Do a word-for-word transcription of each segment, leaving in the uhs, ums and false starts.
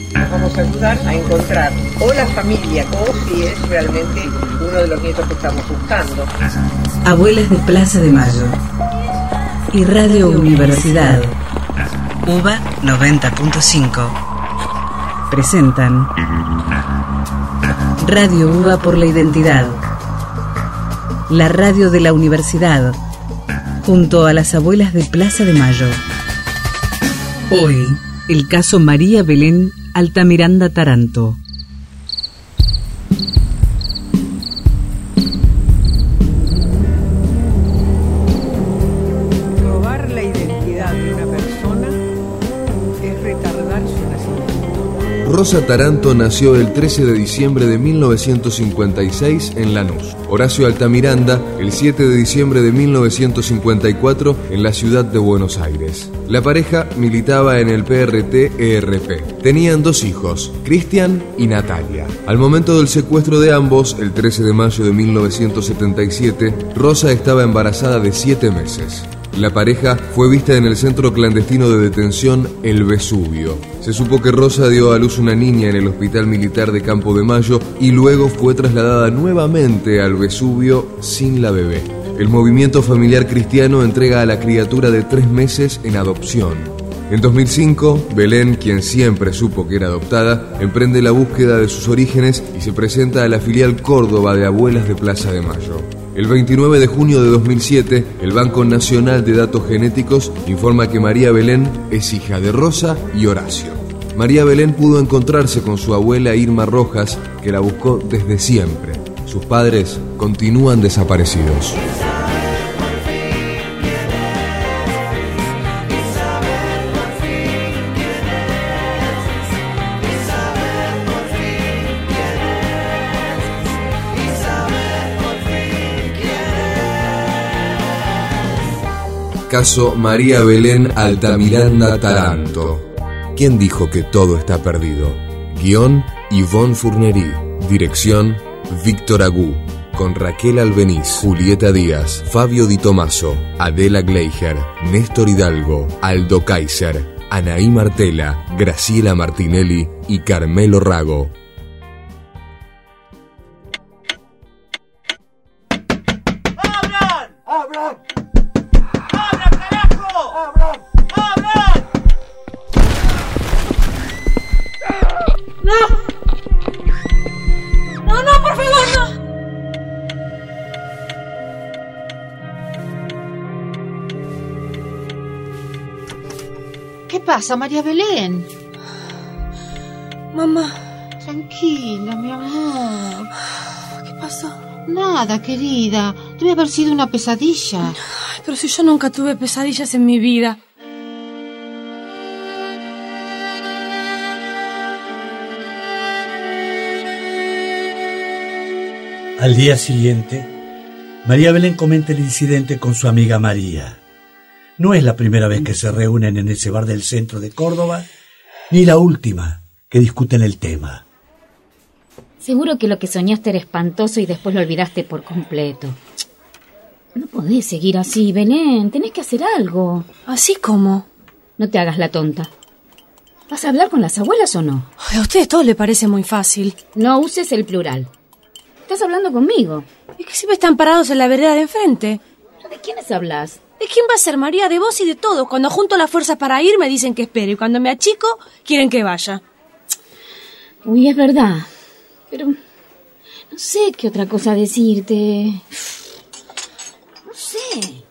Nos vamos a ayudar a encontrar o la familia o si es realmente uno de los nietos que estamos buscando. Abuelas de Plaza de Mayo y Radio Universidad U B A noventa punto cinco presentan Radio U B A por la Identidad, la radio de la universidad, junto a las abuelas de Plaza de Mayo. Hoy, el caso María Belén Altamiranda Taranto. Robar la identidad de una persona es retardar su nacimiento. Rosa Taranto nació el trece de diciembre de mil novecientos cincuenta y seis en Lanús. Horacio Altamiranda el siete de diciembre de mil novecientos cincuenta y cuatro en la ciudad de Buenos Aires. La pareja militaba en el P R T E R P. Tenían dos hijos, Cristian y Natalia. Al momento del secuestro de ambos, el trece de mayo de mil novecientos setenta y siete, Rosa estaba embarazada de siete meses. La pareja fue vista en el centro clandestino de detención El Vesubio. Se supo que Rosa dio a luz una niña en el Hospital Militar de Campo de Mayo y luego fue trasladada nuevamente al Vesubio sin la bebé. El movimiento familiar cristiano entrega a la criatura de tres meses en adopción. En dos mil cinco, Belén, quien siempre supo que era adoptada, emprende la búsqueda de sus orígenes y se presenta a la filial Córdoba de Abuelas de Plaza de Mayo. El veintinueve de junio de dos mil siete, el Banco Nacional de Datos Genéticos informa que María Belén es hija de Rosa y Horacio. María Belén pudo encontrarse con su abuela Irma Rojas, que la buscó desde siempre. Sus padres continúan desaparecidos. Caso María Belén Altamiranda Taranto. ¿Quién dijo que todo está perdido? Guión Yvonne Fournery. Dirección Víctor Agú. Con Raquel Albeniz, Julieta Díaz, Fabio Di Tomaso, Adela Gleijer, Néstor Hidalgo, Aldo Kaiser, Anaí Martela, Graciela Martinelli y Carmelo Rago. ¡Abran! ¡Abran! ¡Abran, carajo! ¡Abran! ¡Abran! ¡No! ¡No, no, por favor, no! ¿Qué pasa, María Belén? Mamá. Tranquila, mi amor. ¿Qué pasó? Nada, querida. Debe haber sido una pesadilla. Ay, pero si yo nunca tuve pesadillas en mi vida. Al día siguiente, María Belén comenta el incidente con su amiga María. No es la primera vez que se reúnen en ese bar del centro de Córdoba, ni la última que discuten el tema. Seguro que lo que soñaste era espantoso y después lo olvidaste por completo. No podés seguir así, Belén. Tenés que hacer algo. ¿Así cómo? No te hagas la tonta. ¿Vas a hablar con las abuelas o no? Ay, a ustedes todo le parece muy fácil. No uses el plural. Estás hablando conmigo. Es que siempre están parados en la vereda de enfrente. ¿De quiénes hablas? ¿De quién va a ser, María? De vos y de todos. Cuando junto la fuerza para ir, me dicen que espere. Y cuando me achico, quieren que vaya. Uy, es verdad. Pero no sé qué otra cosa decirte. No sé.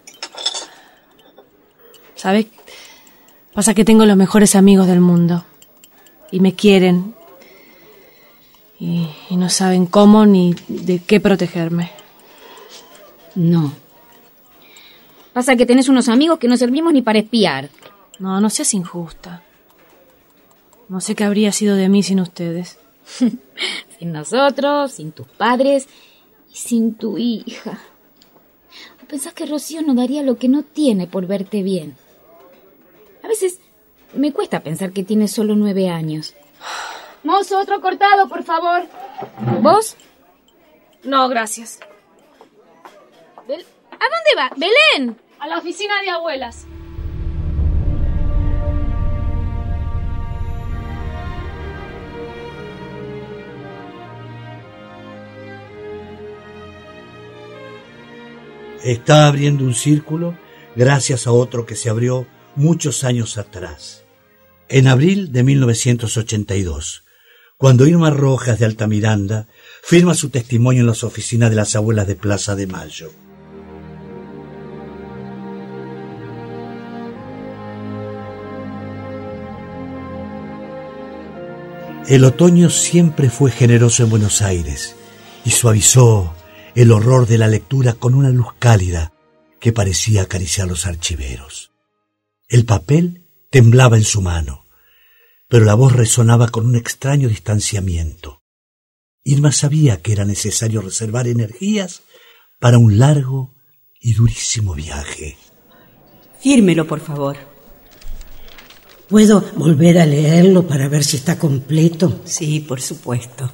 ¿Sabes? Pasa que tengo los mejores amigos del mundo. Y me quieren. Y, y no saben cómo ni de qué protegerme. No. Pasa que tenés unos amigos que no servimos ni para espiar. No, no seas injusta. No sé qué habría sido de mí sin ustedes. Sin nosotros, sin tus padres y sin tu hija. ¿O pensás que Rocío no daría lo que no tiene por verte bien? A veces me cuesta pensar que tienes solo nueve años. Mozo, otro cortado, por favor. ¿Vos? No, gracias. Bel- ¿A dónde va? ¡Belén! A la oficina de abuelas. Está abriendo un círculo gracias a otro que se abrió muchos años atrás. En abril de mil novecientos ochenta y dos, cuando Irma Rojas de Altamiranda firma su testimonio en las oficinas de las abuelas de Plaza de Mayo. El otoño siempre fue generoso en Buenos Aires y suavizó el horror de la lectura con una luz cálida que parecía acariciar los archiveros. El papel temblaba en su mano, pero la voz resonaba con un extraño distanciamiento. Irma sabía que era necesario reservar energías para un largo y durísimo viaje. Fírmelo, por favor. ¿Puedo volver a leerlo para ver si está completo? Sí, por supuesto.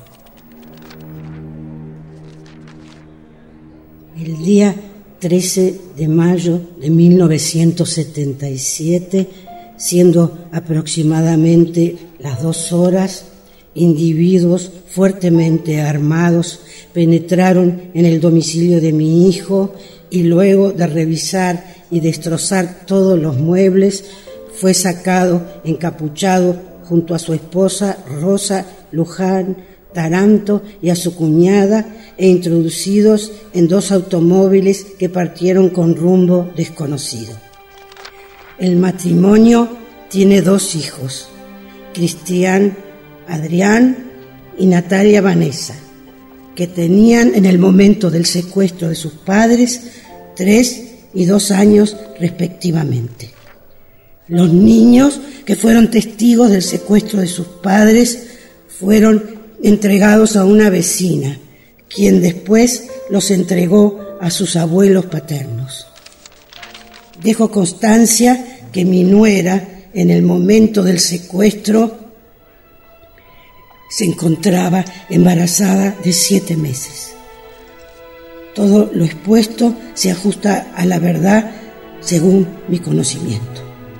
El día trece de mayo de mil novecientos setenta y siete, siendo aproximadamente las dos horas, individuos fuertemente armados penetraron en el domicilio de mi hijo y luego de revisar y destrozar todos los muebles, fue sacado encapuchado junto a su esposa Rosa Luján Taranto y a su cuñada e introducidos en dos automóviles que partieron con rumbo desconocido. El matrimonio tiene dos hijos, Cristian Adrián y Natalia Vanessa, que tenían en el momento del secuestro de sus padres tres y dos años respectivamente. Los niños que fueron testigos del secuestro de sus padres fueron entregados a una vecina, quien después los entregó a sus abuelos paternos. Dejo constancia que mi nuera, en el momento del secuestro, se encontraba embarazada de siete meses. Todo lo expuesto se ajusta a la verdad según mi conocimiento.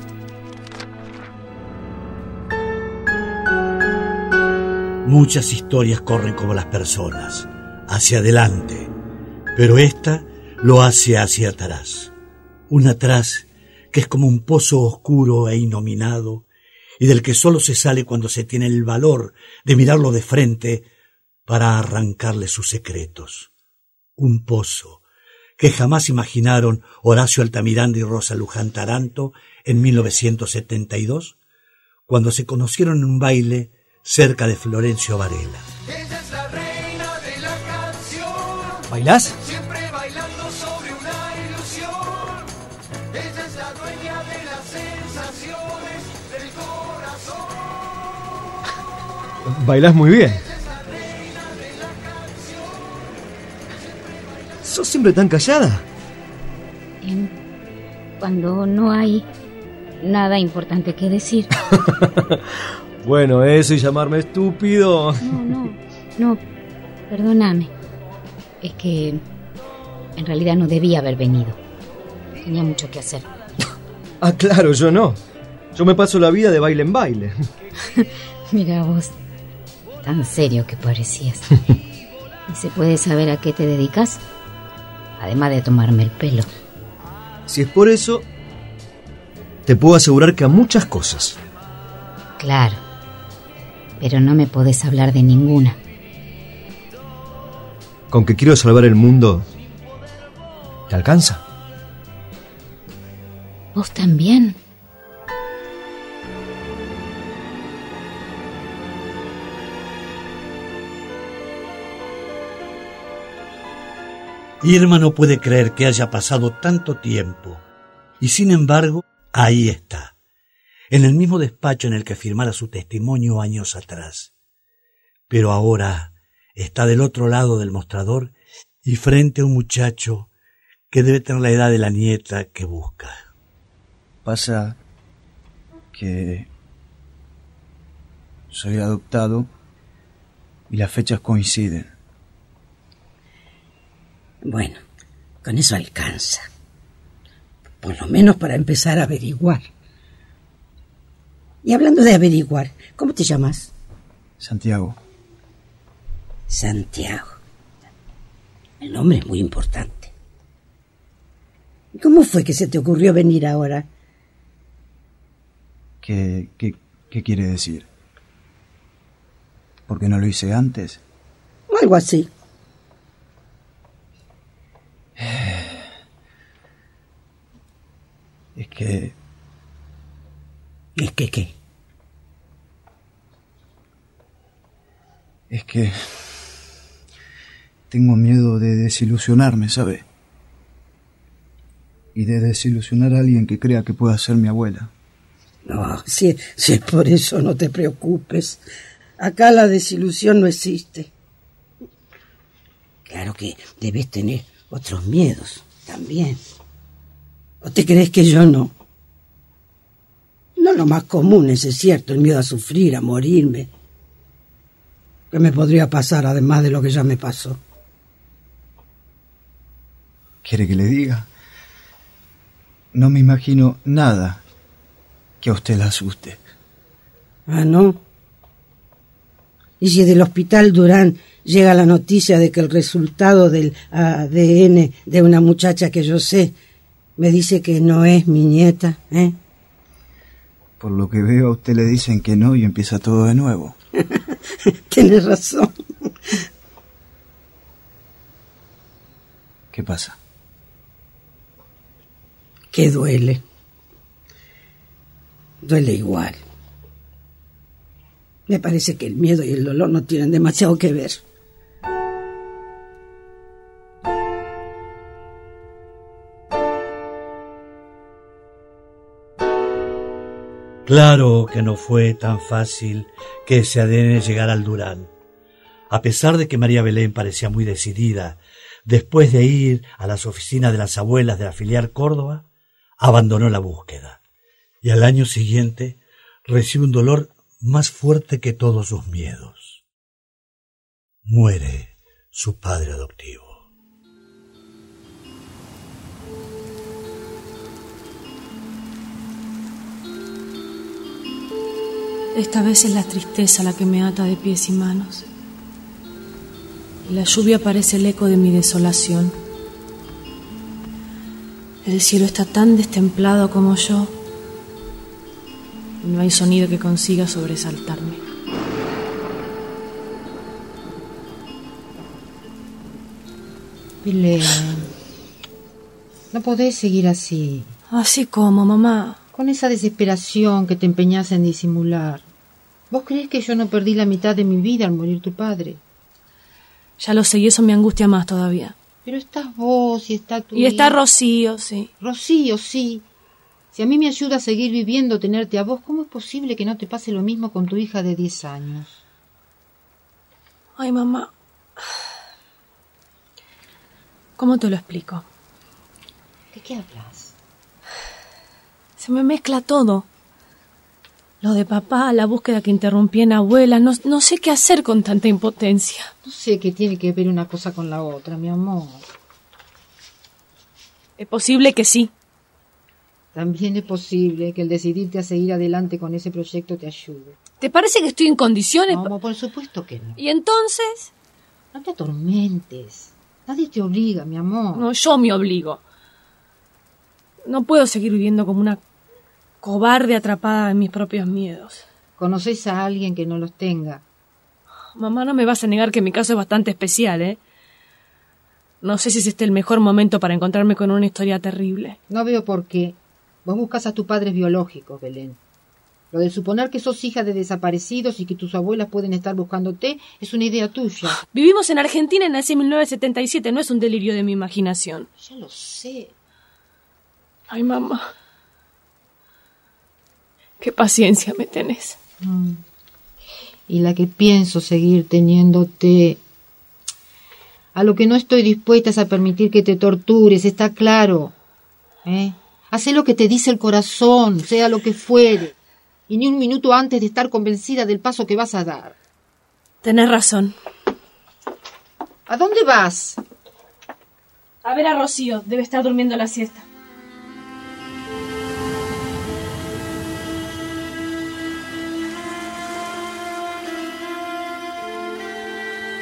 Muchas historias corren como las personas, hacia adelante, pero esta lo hace hacia atrás. Un atrás que es como un pozo oscuro e inominado y del que solo se sale cuando se tiene el valor de mirarlo de frente para arrancarle sus secretos. Un pozo que jamás imaginaron Horacio Altamiranda y Rosa Luján Taranto en mil novecientos setenta y dos, cuando se conocieron en un baile cerca de Florencio Varela. Ella es la reina de la canción. ¿Bailás? Siempre bailando sobre una ilusión. Ella es la dueña de las sensaciones del corazón. Bailás muy bien. ¿Sos siempre tan callada? Eh, cuando no hay nada importante que decir. Bueno, eso y llamarme estúpido. No, no, no, perdóname. Es que en realidad no debía haber venido. Tenía mucho que hacer. Ah, claro, yo no. Yo me paso la vida de baile en baile. Mira vos, tan serio que parecías. ¿Y se puede saber a qué te dedicas? Además de tomarme el pelo. Si es por eso, te puedo asegurar que a muchas cosas. Claro. Pero no me podés hablar de ninguna. ¿Con que quiero salvar el mundo? ¿Te alcanza? ¿Vos también? Irma no puede creer que haya pasado tanto tiempo, y sin embargo, ahí está, en el mismo despacho en el que firmara su testimonio años atrás. Pero ahora está del otro lado del mostrador y frente a un muchacho que debe tener la edad de la nieta que busca. Pasa que soy adoptado y las fechas coinciden. Bueno, con eso alcanza. Por lo menos para empezar a averiguar. Y hablando de averiguar, ¿cómo te llamas? Santiago. Santiago. El nombre es muy importante. ¿Cómo fue que se te ocurrió venir ahora? ¿Qué, qué, qué quiere decir? ¿Por qué no lo hice antes? Algo así. Es que... ¿Es que qué? Es que... Tengo miedo de desilusionarme, ¿sabe? Y de desilusionar a alguien que crea que pueda ser mi abuela. No, si, si es por eso, no te preocupes. Acá la desilusión no existe. Claro que debes tener otros miedos también. ¿O te crees que yo no? No lo más común, ese es cierto, el miedo a sufrir, a morirme. ¿Qué me podría pasar además de lo que ya me pasó? ¿Quiere que le diga? No me imagino nada que a usted la asuste. Ah, ¿no? ¿Y si del hospital Durán llega la noticia de que el resultado del A D N de una muchacha que yo sé me dice que no es mi nieta, eh? Por lo que veo, a usted le dicen que no y empieza todo de nuevo. Tienes razón. ¿Qué pasa? Que duele. Duele igual. Me parece que el miedo y el dolor no tienen demasiado que ver. Claro que no fue tan fácil que ese A D N llegara al Durán. A pesar de que María Belén parecía muy decidida, después de ir a las oficinas de las abuelas de la filial Córdoba, abandonó la búsqueda. Y al año siguiente recibe un dolor más fuerte que todos sus miedos. Muere su padre adoptivo. Esta vez es la tristeza la que me ata de pies y manos. Y la lluvia parece el eco de mi desolación. El cielo está tan destemplado como yo. Y no hay sonido que consiga sobresaltarme. Belén, no podés seguir así. ¿Así como, mamá? Con esa desesperación que te empeñás en disimular. ¿Vos creés que yo no perdí la mitad de mi vida al morir tu padre? Ya lo sé, y eso me angustia más todavía. Pero estás vos y está tu Y está hija. Rocío, sí. Rocío, sí. Si a mí me ayuda a seguir viviendo tenerte a vos, ¿cómo es posible que no te pase lo mismo con tu hija de diez años? Ay, mamá. ¿Cómo te lo explico? ¿De qué hablas? Se me mezcla todo. Lo de papá, la búsqueda que interrumpí en abuela, no, no sé qué hacer con tanta impotencia. No sé qué tiene que ver una cosa con la otra, mi amor. Es posible que sí. También es posible que el decidirte a seguir adelante con ese proyecto te ayude. ¿Te parece que estoy en condiciones? No, por supuesto que no. ¿Y entonces? No te atormentes. Nadie te obliga, mi amor. No, yo me obligo. No puedo seguir viviendo como una cobarde atrapada en mis propios miedos. ¿Conoces a alguien que no los tenga? Mamá, no me vas a negar que mi caso es bastante especial, ¿eh? No sé si es este el mejor momento para encontrarme con una historia terrible. No veo por qué. Vos buscas a tus padres biológicos, Belén. Lo de suponer que sos hija de desaparecidos y que tus abuelas pueden estar buscándote es una idea tuya. Vivimos en Argentina y nací en mil novecientos setenta y siete, no es un delirio de mi imaginación. Ya lo sé. Ay, mamá. Qué paciencia me tenés. Mm. Y la que pienso seguir teniéndote. A lo que no estoy dispuesta es a permitir que te tortures, está claro. ¿Eh? Hacé lo que te dice el corazón, sea lo que fuere. Y ni un minuto antes de estar convencida del paso que vas a dar. Tenés razón. ¿A dónde vas? A ver a Rocío, debe estar durmiendo la siesta.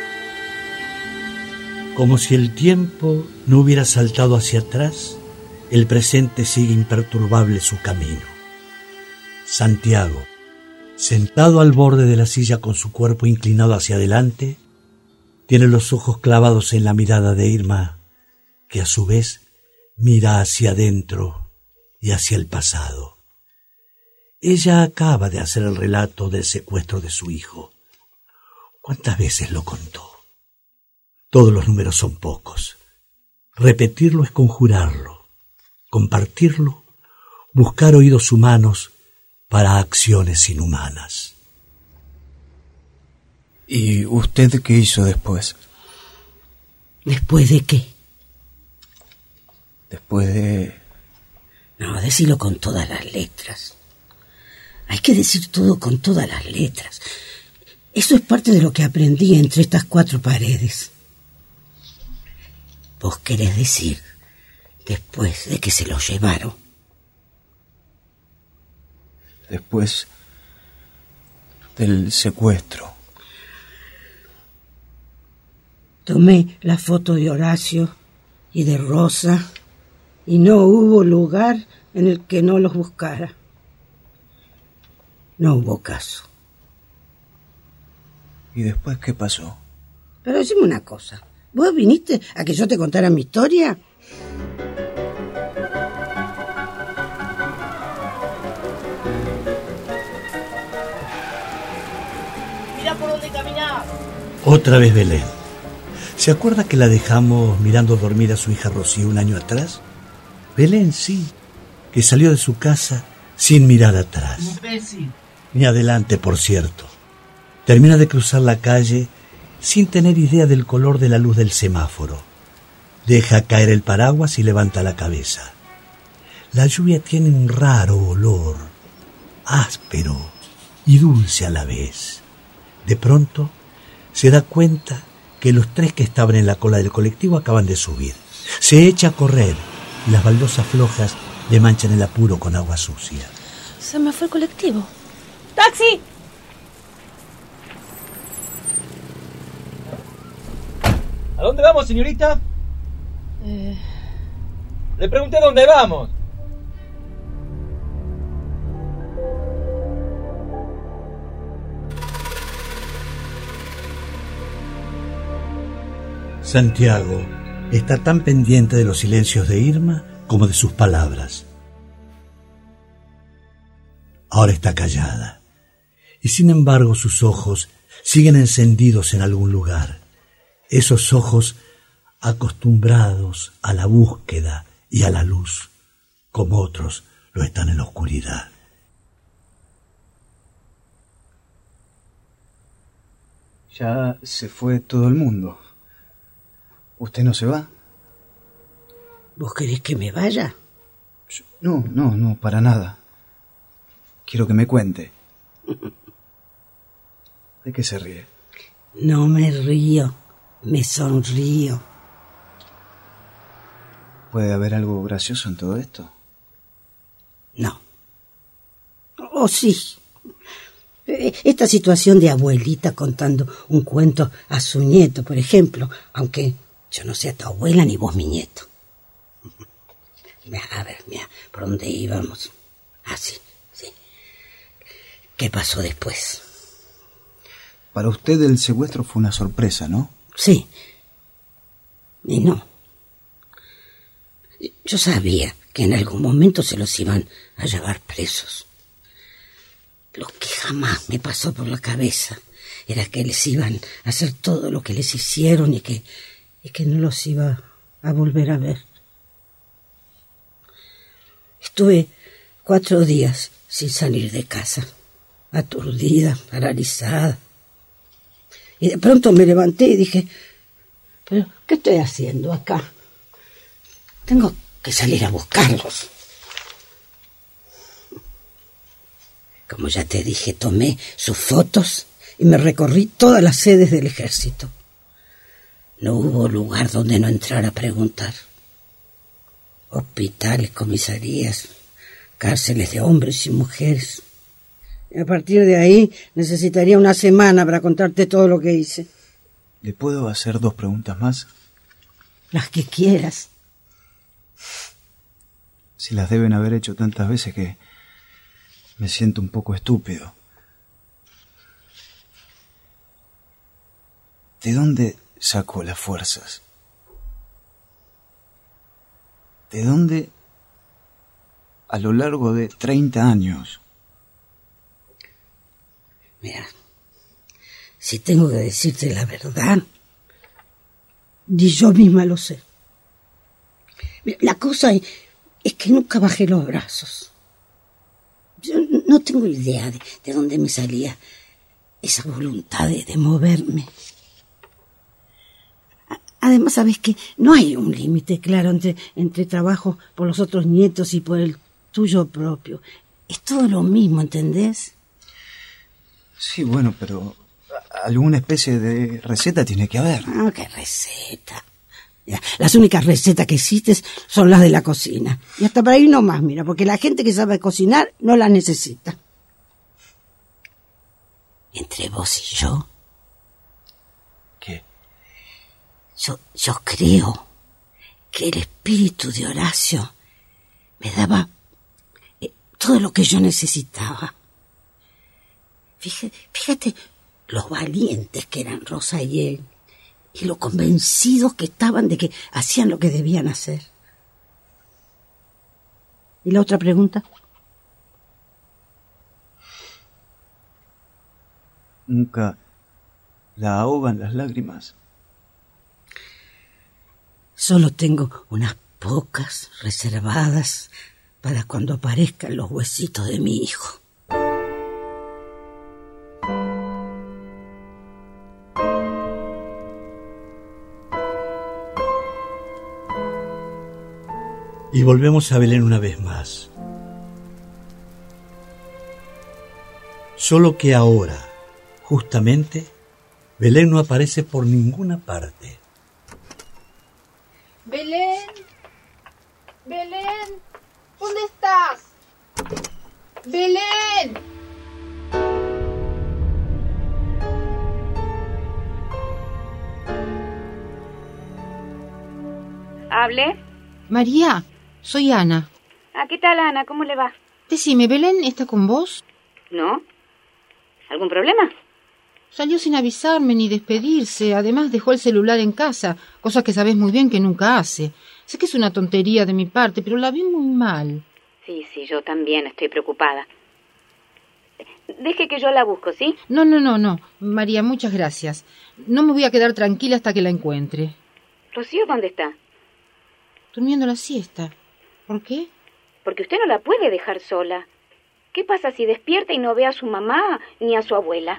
Como si el tiempo no hubiera saltado hacia atrás, el presente sigue imperturbable su camino. Santiago, sentado al borde de la silla con su cuerpo inclinado hacia adelante, tiene los ojos clavados en la mirada de Irma, que a su vez mira hacia adentro y hacia el pasado. Ella acaba de hacer el relato del secuestro de su hijo. ¿Cuántas veces lo contó? Todos los números son pocos. Repetirlo es conjurarlo. Compartirlo, buscar oídos humanos para acciones inhumanas. ¿Y usted qué hizo después? ¿Después de qué? Después de... No, decilo con todas las letras. Hay que decir todo con todas las letras. Eso es parte de lo que aprendí entre estas cuatro paredes. Vos querés decir, después de que se lo llevaron. Después del secuestro. Tomé la foto de Horacio y de Rosa y no hubo lugar en el que no los buscara. No hubo caso. ¿Y después qué pasó? Pero decime una cosa. ¿Vos viniste a que yo te contara mi historia? Mirá por dónde caminás. Otra vez Belén. ¿Se acuerda que la dejamos mirando dormir a su hija Rocío un año atrás? Belén, sí, que salió de su casa sin mirar atrás. Imbécil. Ni adelante, por cierto. Termina de cruzar la calle sin tener idea del color de la luz del semáforo. Deja caer el paraguas y levanta la cabeza. La lluvia tiene un raro olor, áspero y dulce a la vez. De pronto se da cuenta que los tres que estaban en la cola del colectivo acaban de subir. Se echa a correr y las baldosas flojas le manchan el apuro con agua sucia. Se me fue el colectivo. ¡Taxi! ¿A dónde vamos, señorita? Eh... Le pregunté dónde vamos. Santiago está tan pendiente de los silencios de Irma como de sus palabras. Ahora está callada, y sin embargo sus ojos siguen encendidos en algún lugar. Esos ojos acostumbrados a la búsqueda y a la luz, como otros lo están en la oscuridad. Ya se fue todo el mundo. ¿Usted no se va? ¿Vos querés que me vaya? No, no, no, para nada. Quiero que me cuente. ¿De qué se ríe? No me río, me sonrío. ¿Puede haber algo gracioso en todo esto? No. Oh, sí. Esta situación de abuelita contando un cuento a su nieto, por ejemplo, aunque yo no sea tu abuela ni vos mi nieto. A ver, mira, ¿por dónde íbamos? Ah, sí, sí. ¿Qué pasó después? Para usted el secuestro fue una sorpresa, ¿no? Sí. Y no. Yo sabía que en algún momento se los iban a llevar presos. Lo que jamás me pasó por la cabeza era que les iban a hacer todo lo que les hicieron y que, y que no los iba a volver a ver. Estuve cuatro días sin salir de casa, aturdida, paralizada. Y de pronto me levanté y dije, ¿pero qué estoy haciendo acá? Tengo que salir a buscarlos. Como ya te dije, tomé sus fotos y me recorrí todas las sedes del ejército. No hubo lugar donde no entrar a preguntar. Hospitales, comisarías, cárceles de hombres y mujeres. Y a partir de ahí necesitaría una semana para contarte todo lo que hice. ¿Le puedo hacer dos preguntas más? Las que quieras. si las deben haber hecho tantas veces que me siento un poco estúpido. ¿De dónde sacó las fuerzas? ¿De dónde, a lo largo de treinta años? Mira, si tengo que decirte la verdad, ni yo misma lo sé. Mira, la cosa es, es que nunca bajé los brazos. Yo no tengo idea de, de dónde me salía esa voluntad de, de moverme. Además, sabes que no hay un límite claro entre, entre trabajo por los otros nietos y por el tuyo propio. Es todo lo mismo, ¿entendés? Sí, bueno, pero alguna especie de receta tiene que haber. Ah, ¿qué receta? Ya, las únicas recetas que existen son las de la cocina. Y hasta para ahí no más, mira, porque la gente que sabe cocinar no las necesita. Entre vos y yo... ¿Qué? Yo, yo creo que el espíritu de Horacio me daba eh, todo lo que yo necesitaba. Fíjate, fíjate lo valientes que eran Rosa y él, y lo convencidos que estaban de que hacían lo que debían hacer. ¿Y la otra pregunta? ¿Nunca la ahogan las lágrimas? Solo tengo unas pocas reservadas para cuando aparezcan los huesitos de mi hijo. Y volvemos a Belén una vez más. Solo que ahora, justamente, Belén no aparece por ninguna parte. Belén, Belén, ¿dónde estás? Belén. ¿Hable? María, soy Ana. Ah, ¿qué tal, Ana? ¿Cómo le va? Decime, ¿Belén está con vos? ¿No? ¿Algún problema? Salió sin avisarme ni despedirse. Además dejó el celular en casa, cosa que sabés muy bien que nunca hace. Sé que es una tontería de mi parte, pero la vi muy mal. Sí, sí, yo también estoy preocupada. Deje que yo la busco, ¿sí? No, no, no, no. María, muchas gracias. No me voy a quedar tranquila hasta que la encuentre. ¿Rocío dónde está? Durmiendo la siesta. ¿Por qué? Porque usted no la puede dejar sola. ¿Qué pasa si despierta y no ve a su mamá ni a su abuela?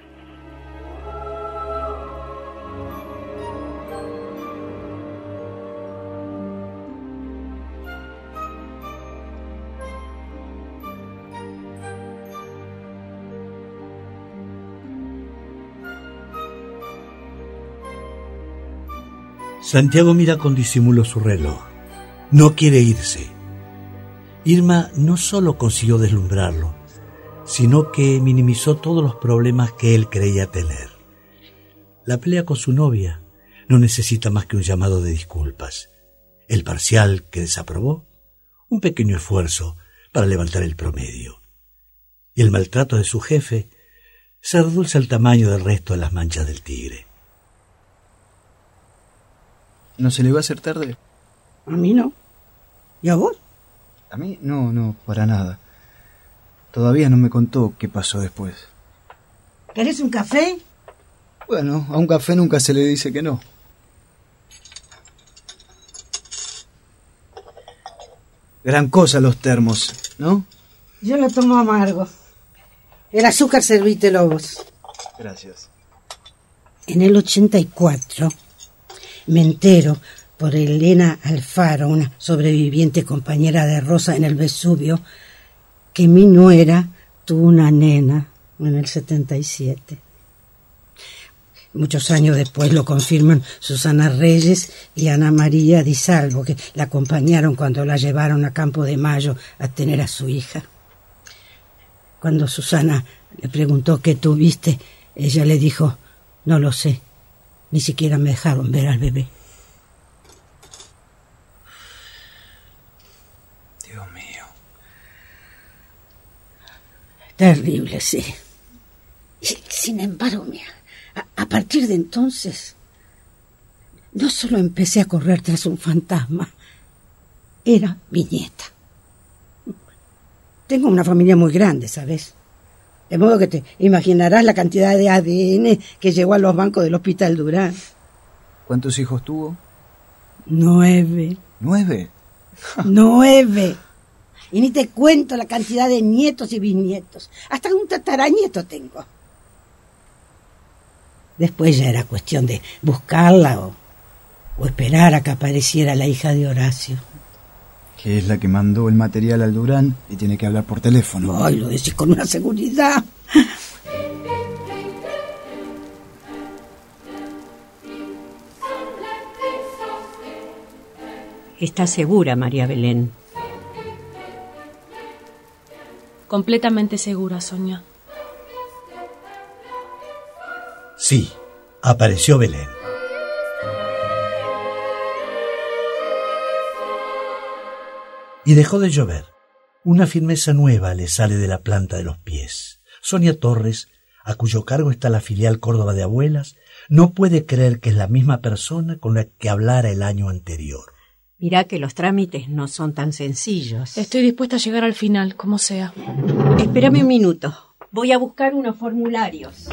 Santiago mira con disimulo su reloj. No quiere irse. Irma no solo consiguió deslumbrarlo, sino que minimizó todos los problemas que él creía tener. La pelea con su novia no necesita más que un llamado de disculpas. El parcial que desaprobó, un pequeño esfuerzo para levantar el promedio. Y el maltrato de su jefe se reduce al tamaño del resto de las manchas del tigre. ¿No se le va a hacer tarde? A mí no. ¿Y a vos? A mí no, no, para nada. Todavía no me contó qué pasó después. ¿Querés un café? Bueno, a un café nunca se le dice que no. Gran cosa los termos, ¿no? Yo lo tomo amargo. El azúcar servítelo vos. Gracias. En el ochenta y cuatro me entero por Elena Alfaro, una sobreviviente compañera de Rosa en el Vesubio, que mi nuera tuvo una nena en el setenta y siete. Muchos años después lo confirman Susana Reyes y Ana María Di Salvo, que la acompañaron cuando la llevaron a Campo de Mayo a tener a su hija. Cuando Susana le preguntó qué tuviste, ella le dijo, no lo sé, ni siquiera me dejaron ver al bebé. Dios mío. Terrible, sí. Y, sin embargo, mira, a, a partir de entonces, no solo empecé a correr tras un fantasma, era mi nieta. Tengo una familia muy grande, ¿sabes? De modo que te imaginarás la cantidad de A D N que llegó a los bancos del Hospital Durán. ¿Cuántos hijos tuvo? Nueve. ¿Nueve? Nueve. Y ni te cuento la cantidad de nietos y bisnietos. Hasta un tataranieto tengo. Después ya era cuestión de buscarla o, o esperar a que apareciera la hija de Horacio. Que es la que mandó el material al Durán y tiene que hablar por teléfono. Ay, lo decís con una seguridad. ¿Estás segura, María Belén? Completamente segura, Sonia. Sí, apareció Belén. Y dejó de llover. Una firmeza nueva le sale de la planta de los pies. Sonia Torres, a cuyo cargo está la filial Córdoba de Abuelas, no puede creer que es la misma persona con la que hablara el año anterior. Mirá que los trámites no son tan sencillos. Estoy dispuesta a llegar al final, como sea. Espérame un minuto. Voy a buscar unos formularios.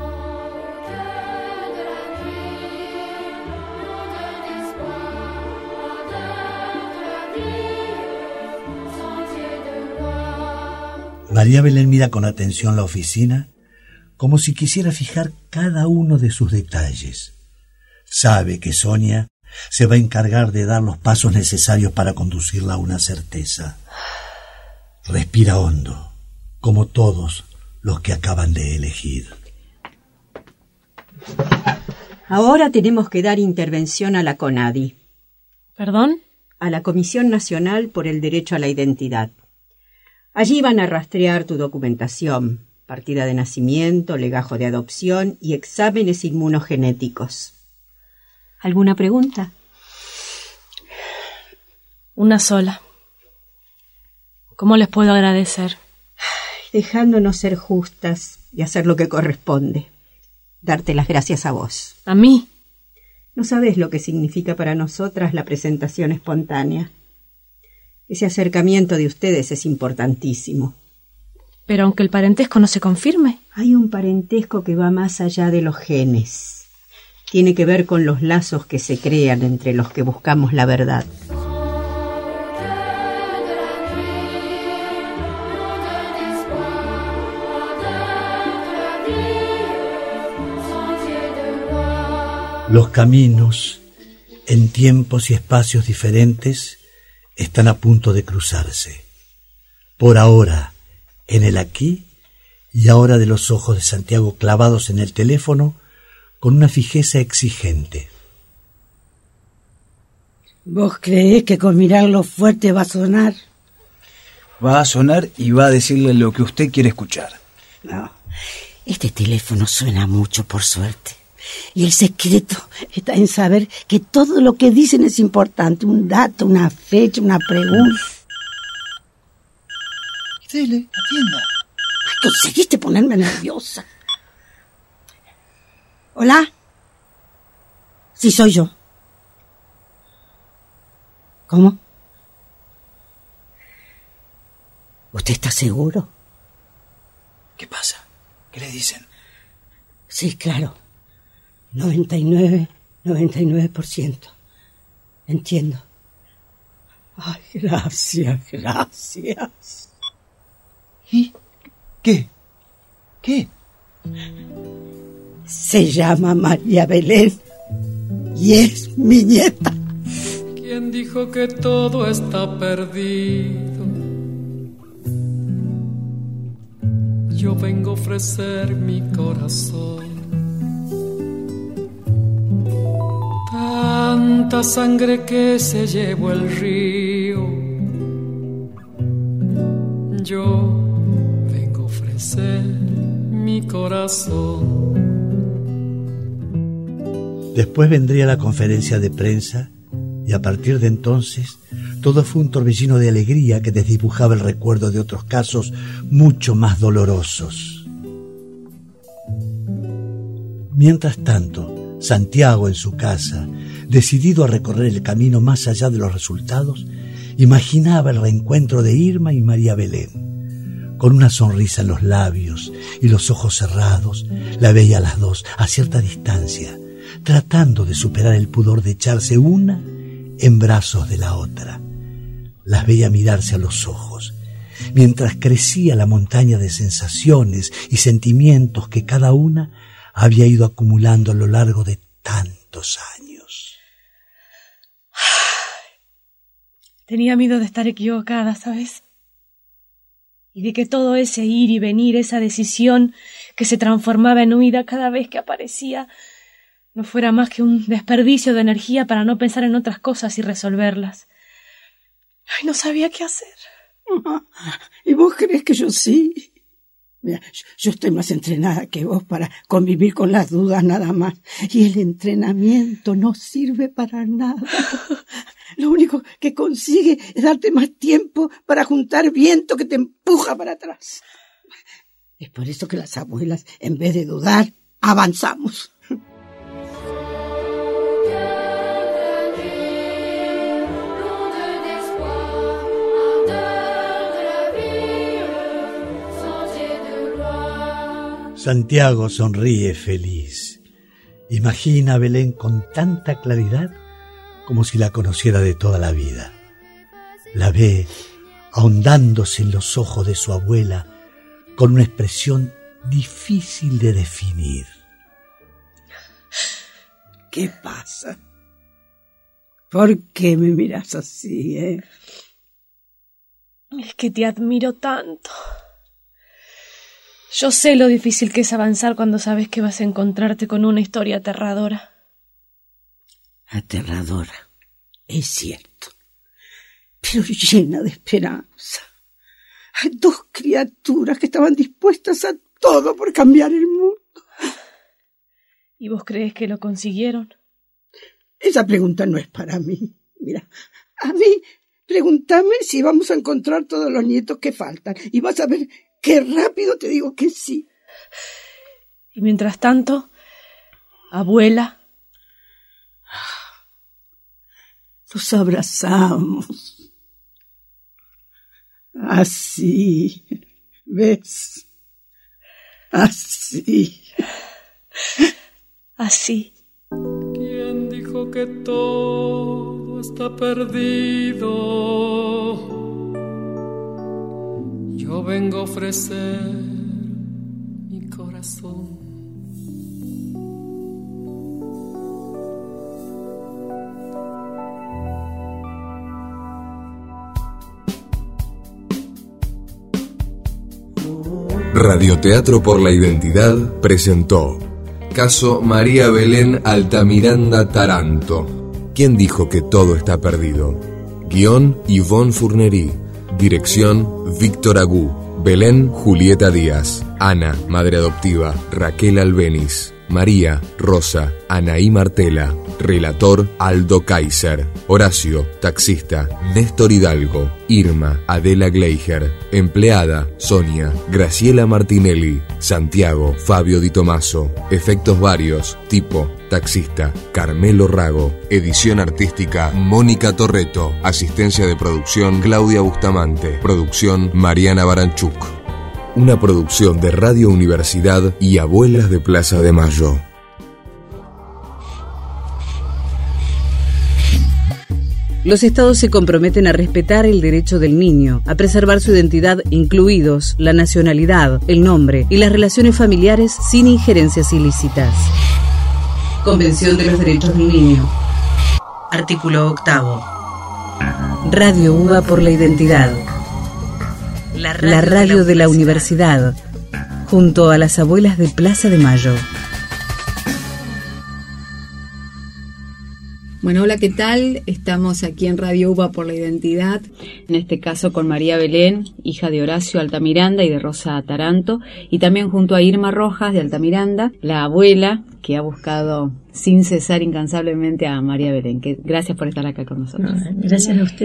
María Belén mira con atención la oficina, como si quisiera fijar cada uno de sus detalles. Sabe que Sonia se va a encargar de dar los pasos necesarios para conducirla a una certeza. Respira hondo, como todos los que acaban de elegir. Ahora tenemos que dar intervención a la CONADI. ¿Perdón? A la Comisión Nacional por el Derecho a la Identidad. Allí van a rastrear tu documentación, partida de nacimiento, legajo de adopción y exámenes inmunogenéticos. ¿Alguna pregunta? Una sola. ¿Cómo les puedo agradecer? Dejándonos ser justas y hacer lo que corresponde. Darte las gracias a vos. ¿A mí? No sabés lo que significa para nosotras la presentación espontánea. Ese acercamiento de ustedes es importantísimo. Pero aunque el parentesco no se confirme. Hay un parentesco que va más allá de los genes. Tiene que ver con los lazos que se crean entre los que buscamos la verdad. Los caminos, en tiempos y espacios diferentes, están a punto de cruzarse. Por ahora, en el aquí y ahora de los ojos de Santiago clavados en el teléfono con una fijeza exigente. ¿Vos creés que con mirarlo fuerte va a sonar? Va a sonar y va a decirle lo que usted quiere escuchar. No, este teléfono suena mucho, por suerte. Y el secreto está en saber que todo lo que dicen es importante. Un dato, una fecha, una pregunta. Dele, atienda. Conseguiste ponerme nerviosa. ¿Hola? Sí, soy yo. ¿Cómo? ¿Usted está seguro? ¿Qué pasa? ¿Qué le dicen? Sí, claro. noventa y nueve, noventa y nueve por ciento. Entiendo. Ay, gracias, gracias. ¿Y qué? ¿Qué? Se llama María Belén y es mi nieta. ¿Quién dijo que todo está perdido? Yo vengo a ofrecer mi corazón. Tanta sangre que se llevó el río. Yo vengo a ofrecer mi corazón. Después vendría la conferencia de prensa y a partir de entonces todo fue un torbellino de alegría que desdibujaba el recuerdo de otros casos mucho más dolorosos. Mientras tanto, Santiago en su casa, decidido a recorrer el camino más allá de los resultados, imaginaba el reencuentro de Irma y María Belén. Con una sonrisa en los labios y los ojos cerrados, la veía a las dos a cierta distancia, tratando de superar el pudor de echarse una en brazos de la otra. Las veía mirarse a los ojos, mientras crecía la montaña de sensaciones y sentimientos que cada una había ido acumulando a lo largo de tantos años. Tenía miedo de estar equivocada, ¿sabes? Y de que todo ese ir y venir, esa decisión que se transformaba en huida cada vez que aparecía, no fuera más que un desperdicio de energía para no pensar en otras cosas y resolverlas. Ay, no sabía qué hacer. ¿Y vos crees que yo sí? Mira, yo estoy más entrenada que vos para convivir con las dudas nada más. Y el entrenamiento no sirve para nada. Lo único que consigue es darte más tiempo para juntar viento que te empuja para atrás. Es por eso que las abuelas, en vez de dudar, avanzamos. Santiago sonríe feliz. Imagina a Belén con tanta claridad como si la conociera de toda la vida. La ve ahondándose en los ojos de su abuela con una expresión difícil de definir. ¿Qué pasa? ¿Por qué me miras así, eh? Es que te admiro tanto. Yo sé lo difícil que es avanzar cuando sabes que vas a encontrarte con una historia aterradora. Aterradora, es cierto, pero llena de esperanza. Hay dos criaturas que estaban dispuestas a todo por cambiar el mundo. ¿Y vos crees que lo consiguieron? Esa pregunta no es para mí. Mira, a mí pregúntame si vamos a encontrar todos los nietos que faltan y vas a ver qué rápido te digo que sí. Y mientras tanto, abuela... Nos abrazamos. Así. ¿Ves? Así. Así. ¿Quién dijo que todo está perdido? Yo vengo a ofrecer mi corazón. Radioteatro por la Identidad presentó Caso María Belén Altamiranda Taranto. ¿Quién dijo que todo está perdido? Guión Yvonne Fournery. Dirección Víctor Agú. Belén Julieta Díaz. Ana, madre adoptiva, Raquel Albeniz. María, Rosa, Anaí Martela. Relator, Aldo Kaiser. Horacio, taxista, Néstor Hidalgo. Irma, Adela Gleiger. Empleada, Sonia, Graciela Martinelli. Santiago, Fabio Di Tomaso. Efectos varios, tipo, taxista, Carmelo Rago. Edición artística, Mónica Torreto. Asistencia de producción, Claudia Bustamante. Producción, Mariana Baranchuk. Una producción de Radio Universidad y Abuelas de Plaza de Mayo. Los estados se comprometen a respetar el derecho del niño, a preservar su identidad, incluidos la nacionalidad, el nombre y las relaciones familiares sin injerencias ilícitas. Convención de los Derechos del Niño. Artículo octavo. Radio UBA por la Identidad. La radio, la radio de la universidad, junto a las abuelas de Plaza de Mayo. Bueno, hola, ¿qué tal? Estamos aquí en Radio UBA por la Identidad, en este caso con María Belén, hija de Horacio Altamiranda y de Rosa Taranto, y también junto a Irma Rojas de Altamiranda, la abuela que ha buscado sin cesar incansablemente a María Belén. Que gracias por estar acá con nosotros. No, gracias a ustedes.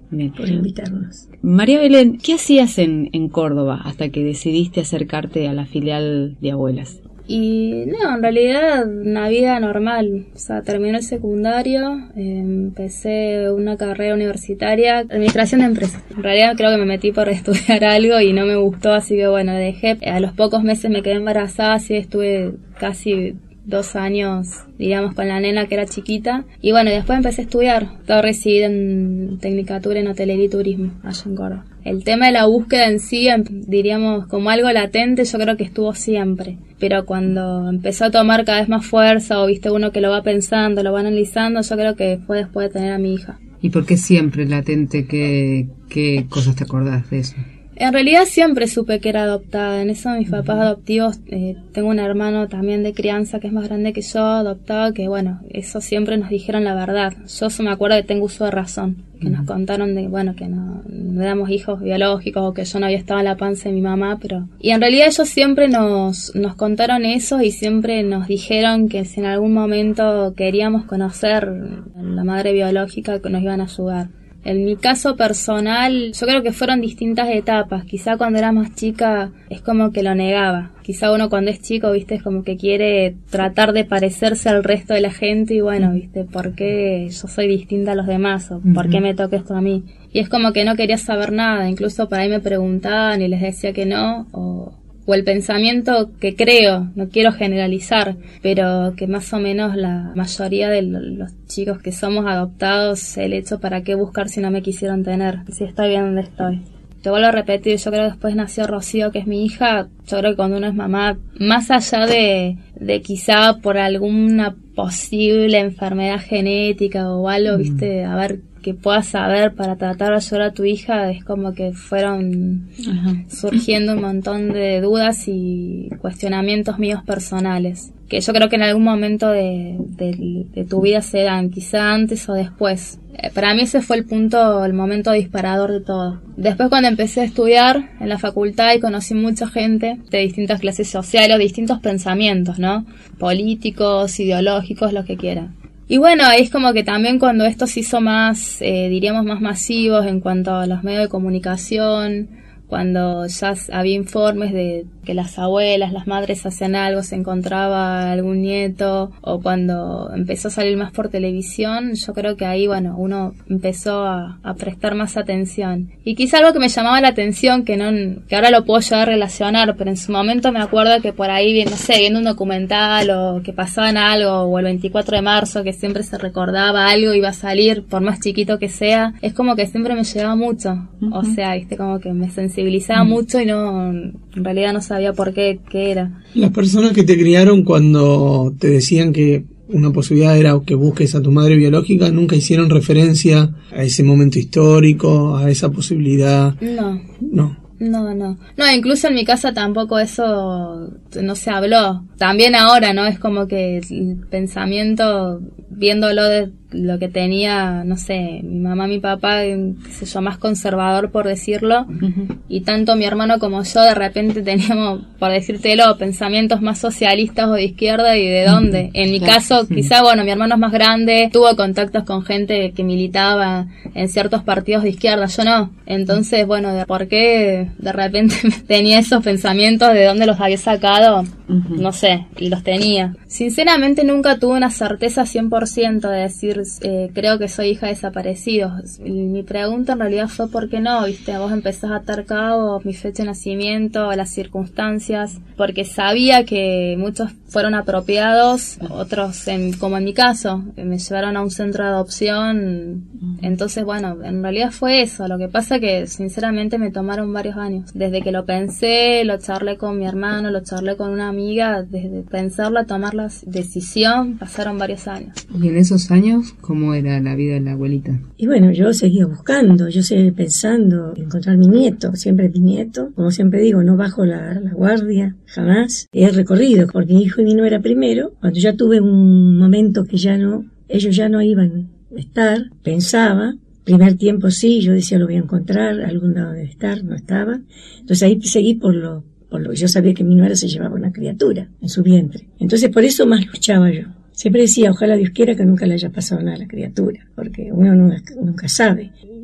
Bien. por invitarnos. María Belén, ¿qué hacías en, en Córdoba hasta que decidiste acercarte a la filial de abuelas? Y no, en realidad una vida normal, o sea, terminé el secundario, eh, empecé una carrera universitaria, administración de empresas. En realidad creo que me metí por estudiar algo y no me gustó, así que bueno, dejé. A los pocos meses me quedé embarazada, así estuve casi dos años, digamos, con la nena que era chiquita. Y bueno, después empecé a estudiar, todo recibida en Tecnicatura en Hotelería y Turismo, allá en Córdoba. El tema de la búsqueda en sí, diríamos, como algo latente, yo creo que estuvo siempre. Pero cuando empezó a tomar cada vez más fuerza, o viste uno que lo va pensando, lo va analizando, yo creo que fue después de tener a mi hija. ¿Y por qué siempre latente? ¿Qué, qué cosas te acordás de eso? En realidad siempre supe que era adoptada. En eso mis papás adoptivos, eh, tengo un hermano también de crianza que es más grande que yo, adoptado, que bueno, eso siempre nos dijeron la verdad. Yo me acuerdo que tengo uso de razón, que nos contaron de, bueno, que no, no éramos hijos biológicos o que yo no había estado en la panza de mi mamá, pero... Y en realidad ellos siempre nos, nos contaron eso y siempre nos dijeron que si en algún momento queríamos conocer a la madre biológica, que nos iban a ayudar. En mi caso personal, yo creo que fueron distintas etapas. Quizá cuando era más chica es como que lo negaba. Quizá uno cuando es chico, viste, es como que quiere tratar de parecerse al resto de la gente y bueno, viste, ¿por qué yo soy distinta a los demás? ¿O por qué me toca esto a mí? Y es como que no quería saber nada. Incluso por ahí me preguntaban y les decía que no, o... o el pensamiento que creo, no quiero generalizar, pero que más o menos la mayoría de los chicos que somos adoptados, el hecho para qué buscar si no me quisieron tener, si estoy bien donde estoy. Te vuelvo a repetir, yo creo que después nació Rocío, que es mi hija. Yo creo que cuando uno es mamá, más allá de, de quizá por alguna posible enfermedad genética o algo, mm. viste, a ver, que puedas saber para tratar de ayudar a tu hija, es como que fueron Ajá. surgiendo un montón de dudas y cuestionamientos míos personales, que yo creo que en algún momento de, de, de tu vida se dan, quizá antes o después. Eh, para mí ese fue el punto, el momento disparador de todo. Después cuando empecé a estudiar en la facultad y conocí mucha gente de distintas clases sociales, distintos pensamientos, ¿no? Políticos, ideológicos, lo que quieran. Y bueno, ahí es como que también cuando esto se hizo más, eh, diríamos más masivos en cuanto a los medios de comunicación, cuando ya había informes de que las abuelas, las madres hacían algo, se encontraba algún nieto, o cuando empezó a salir más por televisión, yo creo que ahí, bueno, uno empezó a, a prestar más atención. Y quizá algo que me llamaba la atención, que no, que ahora lo puedo llegar a relacionar, pero en su momento me acuerdo que por ahí, no sé, viendo un documental o que pasaban algo, o el veinticuatro de marzo, que siempre se recordaba algo, iba a salir, por más chiquito que sea, es como que siempre me llegaba mucho. Uh-huh. O sea, viste, como que me sensibilizaba uh-huh. mucho y no, en realidad no sabía por qué, qué era. Las personas que te criaron cuando te decían que una posibilidad era que busques a tu madre biológica, ¿nunca hicieron referencia a ese momento histórico, a esa posibilidad? No. No. No, no. No, incluso en mi casa tampoco eso no se habló. También ahora, ¿no? Es como que el pensamiento, viéndolo de lo que tenía, no sé, mi mamá, mi papá, qué sé yo, más conservador por decirlo, uh-huh. y tanto mi hermano como yo de repente teníamos, por decírtelo, pensamientos más socialistas o de izquierda, y de dónde. Uh-huh. En mi claro. caso, uh-huh. quizá, bueno, mi hermano es más grande, tuvo contactos con gente que militaba en ciertos partidos de izquierda, yo no. Entonces, bueno, de por qué de repente tenía esos pensamientos, de dónde los había sacado, uh-huh. no sé, y los tenía. Sinceramente nunca tuve una certeza cien por ciento de decir, eh, creo que soy hija de desaparecidos. Mi pregunta en realidad fue ¿por qué no? ¿Viste? Vos empezás a atar cabo, mi fecha de nacimiento, las circunstancias, porque sabía que muchos fueron apropiados, otros, en, como en mi caso, me llevaron a un centro de adopción. Entonces, bueno, en realidad fue eso. Lo que pasa que sinceramente me tomaron varios años. Desde que lo pensé, lo charlé con mi hermano, lo charlé con una amiga, desde pensarlo a tomar la decisión, pasaron varios años. ¿Y en esos años cómo era la vida de la abuelita? Y bueno, yo seguía buscando, yo seguía pensando en encontrar mi nieto, siempre mi nieto. Como siempre digo, no bajo la, la guardia, jamás. He recorrido, porque mi hijo y mi no era primero. Cuando ya tuve un momento que ya no, ellos ya no iban a estar, pensaba. Primer tiempo sí, yo decía lo voy a encontrar, algún lado debe estar, no estaba. Entonces ahí seguí por lo, por lo que yo sabía que mi nuera se llevaba una criatura en su vientre. Entonces por eso más luchaba yo. Siempre decía, ojalá Dios quiera que nunca le haya pasado nada a la criatura, porque uno nunca, nunca sabe.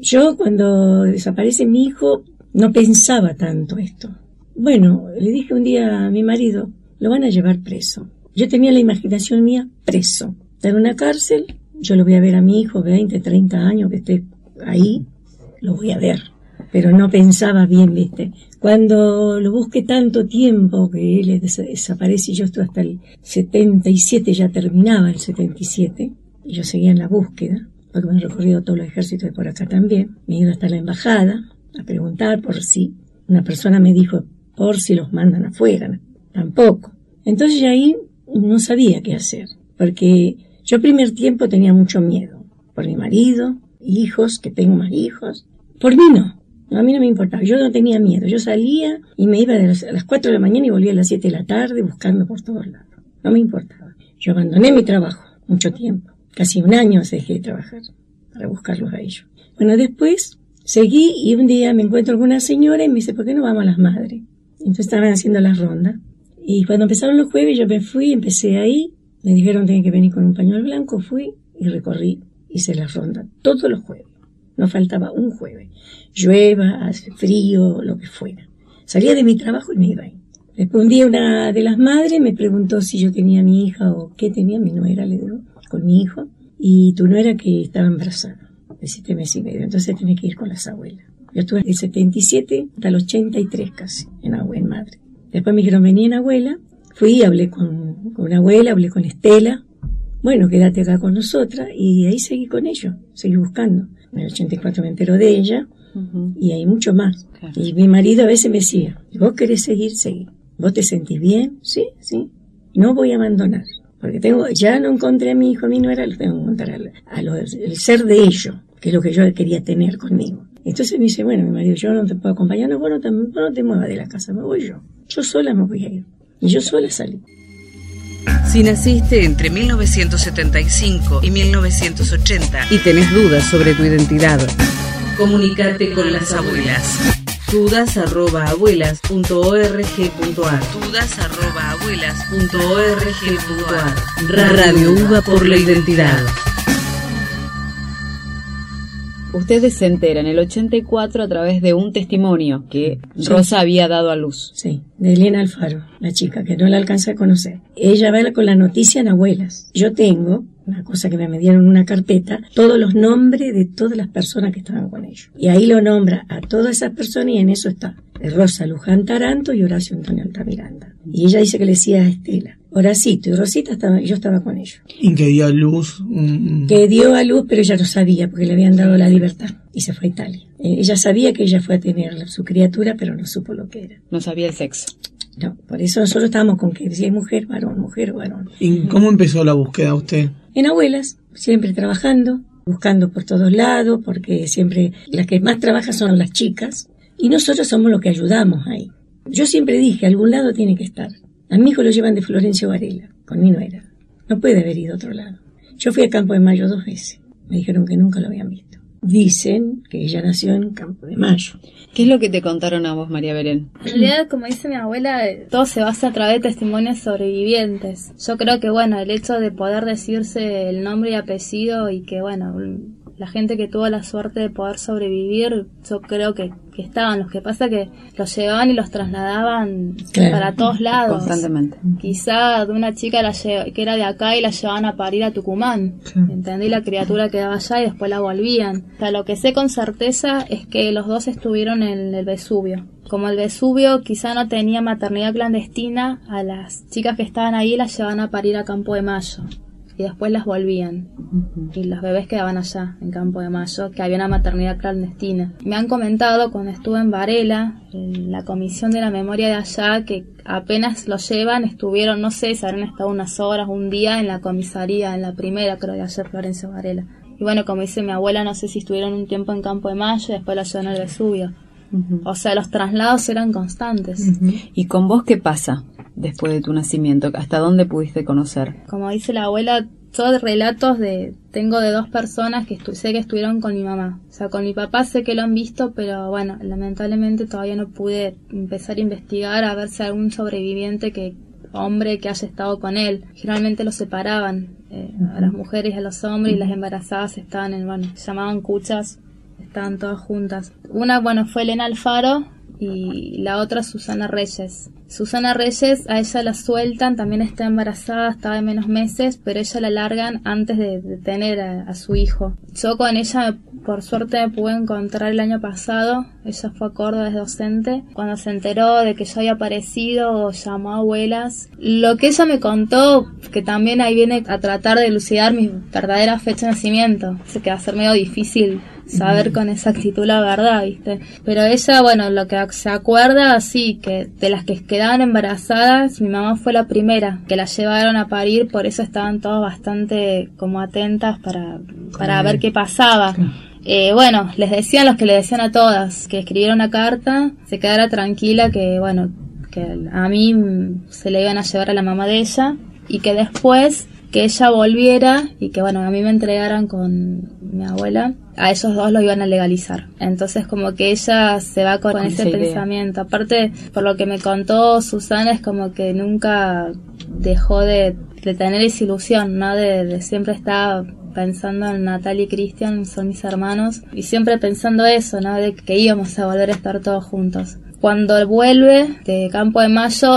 Yo cuando desaparece mi hijo no pensaba tanto esto. Bueno, le dije un día a mi marido, lo van a llevar preso. Yo tenía la imaginación mía preso. En una cárcel, yo lo voy a ver a mi hijo, veinte, treinta años que esté ahí, lo voy a ver. Pero no pensaba bien, ¿viste? Cuando lo busqué tanto tiempo que él des- desaparece, y yo estuve hasta el setenta y siete, ya terminaba el setenta y siete, y yo seguía en la búsqueda, porque me he recorrido todos los ejércitos de por acá también. Me he ido hasta la embajada a preguntar por si una persona me dijo, por si los mandan afuera. Tampoco. Entonces ya ahí no sabía qué hacer, porque yo primer tiempo tenía mucho miedo, por mi marido, hijos, que tengo más hijos. Por mí no. A mí no me importaba, yo no tenía miedo, yo salía y me iba de las, a las cuatro de la mañana y volvía a las siete de la tarde buscando por todos lados, no me importaba. Yo abandoné mi trabajo mucho tiempo, casi un año dejé de trabajar para buscarlos a ellos. Bueno, después seguí y un día me encuentro con una señora y me dice, ¿por qué no vamos a las madres? Entonces estaban haciendo la ronda y cuando empezaron los jueves yo me fui, empecé ahí, me dijeron tenía que venir con un pañuelo blanco, fui y recorrí, hice la ronda todos los jueves. No faltaba un jueves. Llueva, hace frío, lo que fuera. Salía de mi trabajo y me iba ahí. Después un día una de las madres me preguntó si yo tenía a mi hija o qué tenía mi nuera, le digo, con mi hijo. Y tu nuera que estaba embarazada, de siete meses y medio. Entonces tenés que ir con las abuelas. Yo estuve del setenta y siete hasta el ochenta y tres casi, en abuela, en madre. Después me dijeron, vení en abuela. Fui, hablé con, con una abuela, hablé con Estela. Bueno, quédate acá con nosotras. Y ahí seguí con ellos, seguí buscando. En el ochenta y cuatro me entero de ella, uh-huh. Y hay mucho más. Claro. Y mi marido a veces me decía, ¿vos querés seguir? Seguí. ¿Vos te sentís bien? Sí, sí. No voy a abandonar. Porque tengo, ya no encontré a mi hijo, a mi nuera, lo tengo que encontrar al, a lo, el ser de ellos, que es lo que yo quería tener conmigo. Entonces me dice, bueno, mi marido, yo no te puedo acompañar, no, vos no te, vos no te muevas de la casa, me voy yo. Yo sola me voy a ir. Y yo sola salí. Si naciste entre mil novecientos setenta y cinco y mil novecientos ochenta y tenés dudas sobre tu identidad, comunícate con las abuelas. dudas arroba abuelas punto org punto ar dudas arroba abuelas punto org punto ar Radio UBA por la identidad. Ustedes se enteran en el ochenta y cuatro a través de un testimonio que sí. Rosa había dado a luz. Sí, de Elena Alfaro, la chica que no la alcanza a conocer. Ella va con la noticia en abuelas. Yo tengo, una cosa que me dieron en una carpeta, todos los nombres de todas las personas que estaban con ellos. Y ahí lo nombra a todas esas personas y en eso está Rosa Luján Taranto y Horacio Antonio Altamiranda. Y ella dice que le decía a Estela, Horacito y Rosita, estaba, yo estaba con ellos. Y que dio a luz. Um... Que dio a luz, pero ella no sabía porque le habían dado la libertad y se fue a Italia. Eh, ella sabía que ella fue a tener su criatura, pero no supo lo que era. No sabía el sexo. No, por eso nosotros estábamos con que si es mujer, varón, mujer, varón. ¿Y cómo empezó la búsqueda usted? En abuelas, siempre trabajando, buscando por todos lados, porque siempre las que más trabajan son las chicas y nosotros somos los que ayudamos ahí. Yo siempre dije, algún lado tiene que estar. A mi hijo lo llevan de Florencio Varela, con mi nuera. No puede haber ido a otro lado. Yo fui a Campo de Mayo dos veces. Me dijeron que nunca lo habían visto. Dicen que ella nació en Campo de Mayo. ¿Qué es lo que te contaron a vos, María Belén? En realidad, como dice mi abuela, todo se basa a través de testimonios sobrevivientes. Yo creo que, bueno, el hecho de poder decirse el nombre y apellido y que, bueno, la gente que tuvo la suerte de poder sobrevivir, yo creo que, que estaban. Lo que pasa que los llevaban y los trasladaban claro. para todos lados. Constantemente. Quizá de una chica la lle- que era de acá y la llevaban a parir a Tucumán. Sí. ¿Entendí? La criatura quedaba allá y después la volvían. O sea, lo que sé con certeza es que los dos estuvieron en el Vesubio. Como el Vesubio quizá no tenía maternidad clandestina, a las chicas que estaban ahí las llevaban a parir a Campo de Mayo. Y después las volvían. Uh-huh. Y los bebés quedaban allá, en Campo de Mayo, que había una maternidad clandestina. Me han comentado cuando estuve en Varela, en la comisión de la memoria de allá, que apenas los llevan, estuvieron, no sé, se habrán estado unas horas, un día en la comisaría, en la primera, creo, de ayer, Florencio Varela. Y bueno, como dice mi abuela, no sé si estuvieron un tiempo en Campo de Mayo y después la llevan al Vesubio. Uh-huh. O sea, los traslados eran constantes. Uh-huh. ¿Y con vos qué pasa después de tu nacimiento? ¿Hasta dónde pudiste conocer? Como dice la abuela, todos relatos de tengo de dos personas que estu- sé que estuvieron con mi mamá. O sea, con mi papá sé que lo han visto, pero bueno, lamentablemente todavía no pude empezar a investigar a ver si algún sobreviviente que hombre que haya estado con él. Generalmente los separaban, eh, uh-huh. a las mujeres y a los hombres, uh-huh. y las embarazadas estaban en, bueno, se llamaban cuchas. estaban todas juntas. Una, bueno, fue Elena Alfaro y la otra Susana Reyes. Susana Reyes, a ella la sueltan, también está embarazada, estaba de menos meses, pero ella la largan antes de, de tener a, a su hijo. Yo con ella, por suerte, me pude encontrar el año pasado. Ella fue a Córdoba, es docente. Cuando se enteró de que yo había aparecido, llamó a abuelas. Lo que ella me contó, que también ahí viene a tratar de elucidar mi verdadera fecha de nacimiento. Sé que va a ser medio difícil saber con exactitud la verdad, ¿viste? Pero ella, bueno, lo que se acuerda, sí, que de las que quedaban embarazadas, mi mamá fue la primera, que la llevaron a parir, por eso estaban todas bastante como atentas para, para ver qué pasaba. Eh, bueno, les decían los que le decían a todas, que escribiera una carta, se quedara tranquila, que bueno, que a mí se le iban a llevar a la mamá de ella, y que después que ella volviera y que bueno, a mí me entregaran con mi abuela, a ellos dos lo iban a legalizar. Entonces como que ella se va con, con ese pensamiento. Aparte, por lo que me contó Susana, es como que nunca dejó de, de tener esa ilusión, ¿no? De, de siempre estar pensando en Natalia y Cristian, son mis hermanos, y siempre pensando eso, ¿no? De que íbamos a volver a estar todos juntos. Cuando vuelve de Campo de Mayo,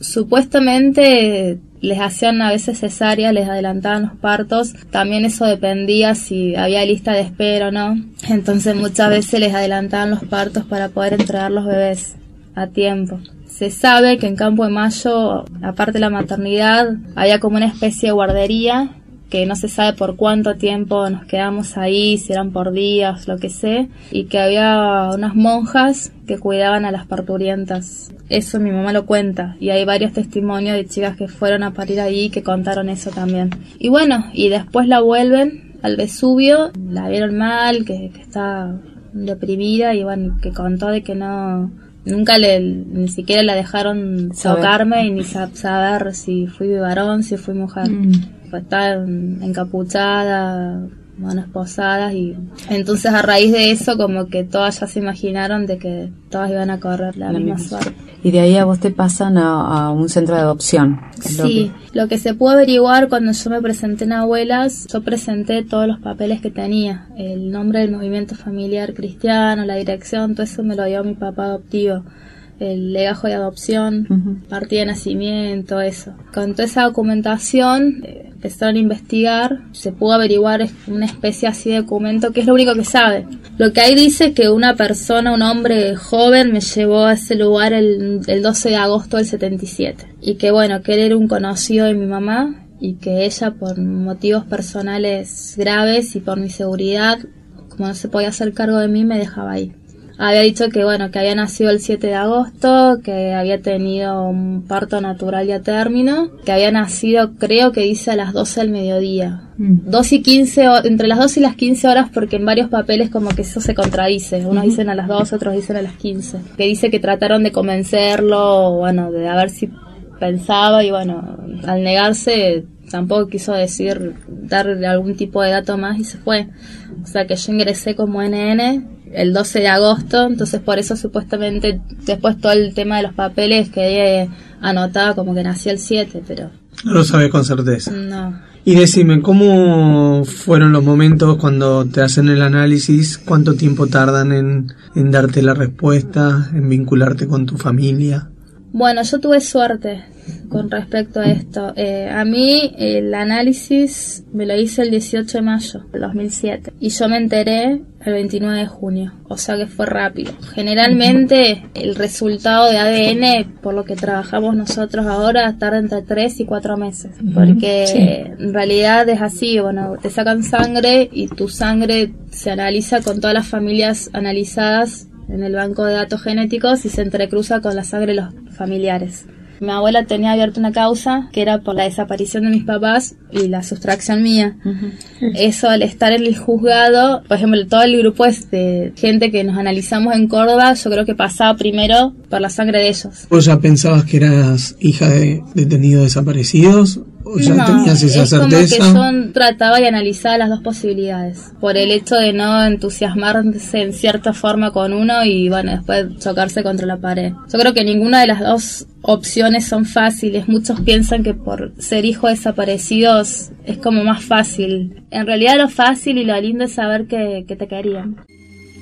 supuestamente les hacían a veces cesárea, les adelantaban los partos, también eso dependía si había lista de espera o no, entonces muchas veces les adelantaban los partos para poder entregar los bebés a tiempo. Se sabe que en Campo de Mayo, aparte de la maternidad, había como una especie de guardería, que no se sabe por cuánto tiempo nos quedamos ahí, si eran por días, lo que sé, y que había unas monjas que cuidaban a las parturientas. Eso mi mamá lo cuenta, y hay varios testimonios de chicas que fueron a parir ahí que contaron eso también. Y bueno, y después la vuelven al Vesubio, la vieron mal, que, que está deprimida, y bueno, que contó de que no... Nunca le, ni siquiera la dejaron saber. Tocarme y ni saber si fui varón, si fui mujer. Mm. Pues estaba encapuchada, manos posadas, y entonces a raíz de eso como que todas ya se imaginaron de que todas iban a correr la, la misma suerte. Y de ahí a vos te pasan a, a un centro de adopción. Sí, lo que... lo que se pudo averiguar cuando yo me presenté en Abuelas, yo presenté todos los papeles que tenía, el nombre del movimiento familiar cristiano, la dirección, todo eso me lo dio mi papá adoptivo, el legajo de adopción, uh-huh. partida de nacimiento, eso. Con toda esa documentación eh, empezaron a investigar, se pudo averiguar una especie así de documento, que es lo único que sabe. Lo que ahí dice que una persona, un hombre joven, me llevó a ese lugar el, el doce de agosto del setenta y siete. Y que bueno, que él era un conocido de mi mamá, y que ella, por motivos personales graves y por mi seguridad, como no se podía hacer cargo de mí, me dejaba ahí. Había dicho que bueno, que había nacido el siete de agosto, que había tenido un parto natural y a término, que había nacido, creo que dice a las doce del mediodía. Mm. dos y quince, entre las doce y las quince horas, porque en varios papeles como que eso se contradice. Unos uh-huh. dicen a las doce, otros dicen a las quince. Que dice que trataron de convencerlo, bueno, de a ver si pensaba, y bueno, al negarse tampoco quiso decir, darle algún tipo de dato más, y se fue. O sea que yo ingresé como N N el doce de agosto, entonces por eso supuestamente después todo el tema de los papeles quedé anotada como que nací el siete, pero... No lo sabes con certeza. No. Y decime, ¿cómo fueron los momentos cuando te hacen el análisis? ¿Cuánto tiempo tardan en, en darte la respuesta, en vincularte con tu familia? Bueno, yo tuve suerte con respecto a esto. Eh, a mí el análisis me lo hice el dieciocho de mayo del dos mil siete y yo me enteré el veintinueve de junio, o sea que fue rápido. Generalmente el resultado de A D N, por lo que trabajamos nosotros ahora, tarda entre tres y cuatro meses, porque sí. En realidad es así, bueno, te sacan sangre y tu sangre se analiza con todas las familias analizadas en el banco de datos genéticos y se entrecruza con la sangre de los familiares. Mi abuela tenía abierta una causa que era por la desaparición de mis papás y la sustracción mía. Uh-huh. Eso, al estar en el juzgado, por ejemplo, todo el grupo es de gente que nos analizamos en Córdoba, yo creo que pasaba primero por la sangre de ellos. ¿Vos ya pensabas que eras hija de detenidos desaparecidos? ¿O ya no, tenías esa es certeza? Como que yo trataba y analizaba las dos posibilidades, por el hecho de no entusiasmarse en cierta forma con uno y bueno, después chocarse contra la pared. Yo creo que ninguna de las dos opciones son fáciles. Muchos piensan que por ser hijos desaparecidos es como más fácil. En realidad lo fácil y lo lindo es saber que, que te querían.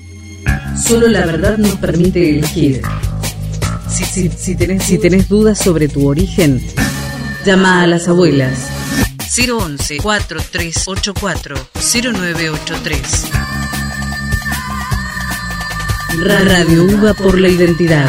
Solo la verdad nos permite elegir. Si, si, si, tenés, si tenés dudas sobre tu origen, llama a las abuelas. cero once, cuatro tres ocho cuatro, cero nueve ocho tres. Radio Uva por la Identidad.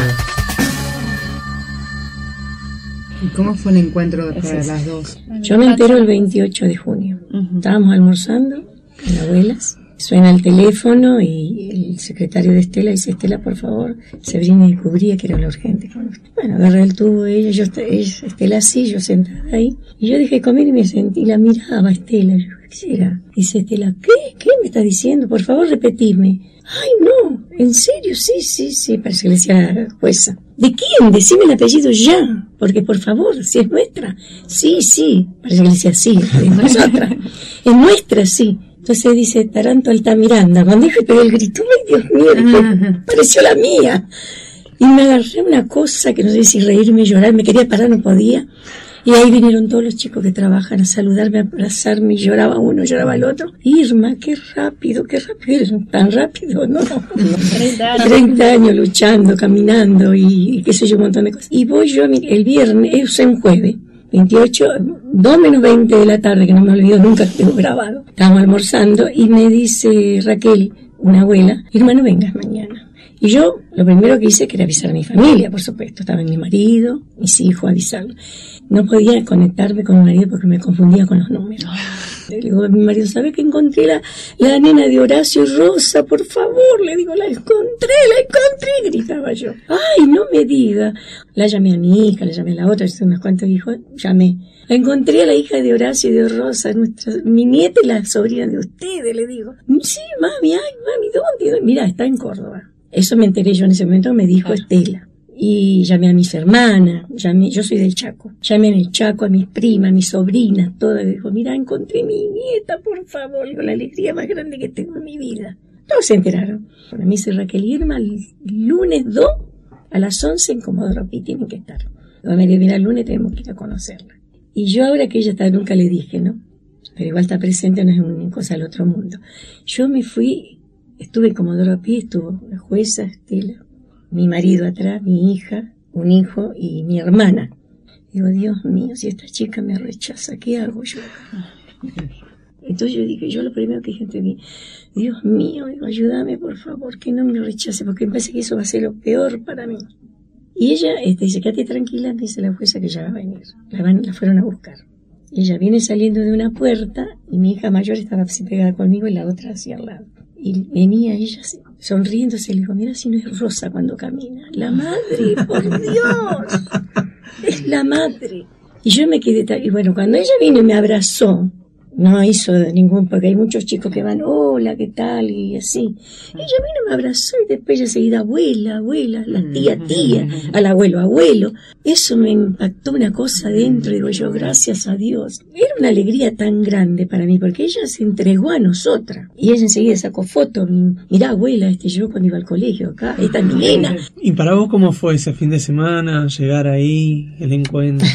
¿Y cómo fue el encuentro para las dos? Yo me entero el veintiocho de junio. Uh-huh. Estábamos almorzando con abuelas. Suena el teléfono y el secretario de Estela dice: Estela, por favor, Severina descubría que era lo urgente. Bueno, agarré el tubo ella, yo, ella, Estela así, yo sentada ahí. Y yo dejé de comer y me sentí, y la miraba a Estela. Yo, ¿qué será? Dice Estela: ¿qué? ¿Qué me está diciendo? Por favor, repetime. Ay, no, ¿en serio? Sí, sí, sí, parece que le decía la jueza. ¿De quién? Decime el apellido ya, porque por favor, si es nuestra. Sí, sí, parece que le decía sí, es nosotras. Es nuestra, sí. Entonces dice Taranto Altamiranda. Cuando dije, pero el grito, ay Dios mío, dije, pareció la mía. Y me agarré una cosa que no sé si reírme, llorar, me quería parar, no podía. Y ahí vinieron todos los chicos que trabajan a saludarme, a abrazarme, y lloraba uno, lloraba el otro. Irma, qué rápido, qué rápido, tan rápido, ¿no? treinta años luchando, caminando y, y qué sé yo, un montón de cosas. Y voy yo el viernes, es un jueves, veintiocho, dos menos veinte de la tarde, que no me olvido nunca que tengo grabado. Estábamos almorzando y me dice Raquel, una abuela: Irma, no vengas mañana. Y yo, lo primero que hice que era avisar a mi familia, por supuesto. Estaba mi marido, mis hijos, avisarlo. No podía conectarme con mi marido porque me confundía con los números. Le digo a mi marido: ¿sabe que encontré la, la nena de Horacio y Rosa? Por favor, le digo, la encontré, la encontré, gritaba yo. Ay, no me diga. La llamé a mi hija, la llamé a la otra, yo unos cuantos hijos, llamé. La encontré a la hija de Horacio y de Rosa, nuestra, mi nieta y la sobrina de ustedes, le digo. Sí, mami, ay, mami, ¿dónde? Mira, está en Córdoba. Eso me enteré yo en ese momento, me dijo ah. Estela. Y llamé a mis hermanas, llamé, yo soy del Chaco, llamé en el Chaco a mis primas, a mis sobrinas, todas, y dijo: mira, encontré mi nieta, por favor, con la alegría más grande que tengo en mi vida. Todos se enteraron. Para mí, dice Raquel: Irma, el lunes dos a las once en Comodoro Pi tienen que estar. Cuando me viene el lunes tenemos que ir a conocerla. Y yo ahora que ella está, nunca le dije, ¿no? Pero igual está presente, no es una cosa del otro mundo. Yo me fui, estuve en Comodoro Pi, estuvo la jueza Estela, mi marido atrás, mi hija, un hijo y mi hermana. Digo, Dios mío, si esta chica me rechaza, ¿qué hago yo acá? Entonces yo dije, yo lo primero que dije entre mí, Dios mío, digo, ayúdame por favor, que no me rechace, porque me parece que eso va a ser lo peor para mí. Y ella este, dice, quédate tranquila, dice la jueza que ya va a venir. La, van, la fueron a buscar. Ella viene saliendo de una puerta y mi hija mayor estaba así pegada conmigo y la otra hacia al lado. Y venía ella así, sonriéndose, le digo, mira si no es Rosa cuando camina. La madre, por Dios, es la madre. Y yo me quedé, y bueno, cuando ella vino y me abrazó, no hizo ningún, porque hay muchos chicos que van, hola, ¿qué tal? Y así. Ella vino, me abrazó y después ella seguida, abuela, abuela, la tía, tía, al abuelo, abuelo. Eso me impactó una cosa dentro, digo yo, gracias a Dios. Era una alegría tan grande para mí, porque ella se entregó a nosotras. Y ella enseguida sacó fotos, mirá, abuela, este yo cuando iba al colegio acá, esta es mi nena. ¿Y para vos cómo fue ese fin de semana, llegar ahí, el encuentro?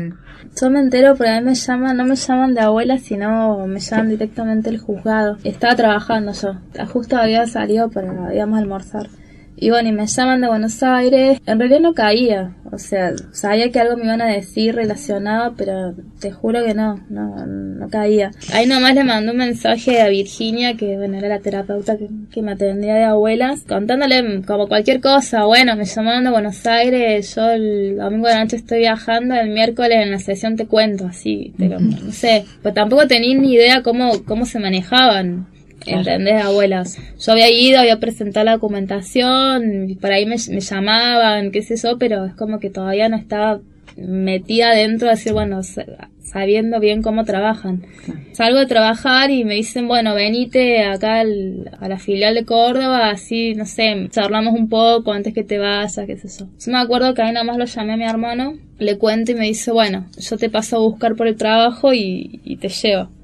Yo me entero porque a mí me llaman, no me llaman de abuela, sino me llaman directamente el juzgado. Estaba trabajando yo, justo había salido para, íbamos a almorzar. Y bueno, y me llaman de Buenos Aires. En realidad no caía, o sea, sabía que algo me iban a decir relacionado, pero te juro que no, no, no caía. Ahí nomás le mandé un mensaje a Virginia, que bueno, era la terapeuta que, que me atendía de abuelas, contándole como cualquier cosa. Bueno, me llamaron de Buenos Aires, yo el domingo de la noche estoy viajando, el miércoles en la sesión te cuento, así, pero no sé. Pues tampoco tenía ni idea cómo, cómo se manejaban. ¿Entendés, abuelas? Yo había ido, había presentado la documentación, por ahí me, me llamaban, qué sé yo, pero es como que todavía no estaba metida dentro de decir, bueno, sabiendo bien cómo trabajan. Salgo de trabajar y me dicen, bueno, venite acá al, a la filial de Córdoba, así, no sé, charlamos un poco antes que te vayas, qué sé yo. Yo me acuerdo que ahí nada más lo llamé a mi hermano, le cuento y me dice, bueno, yo te paso a buscar por el trabajo y, y te llevo.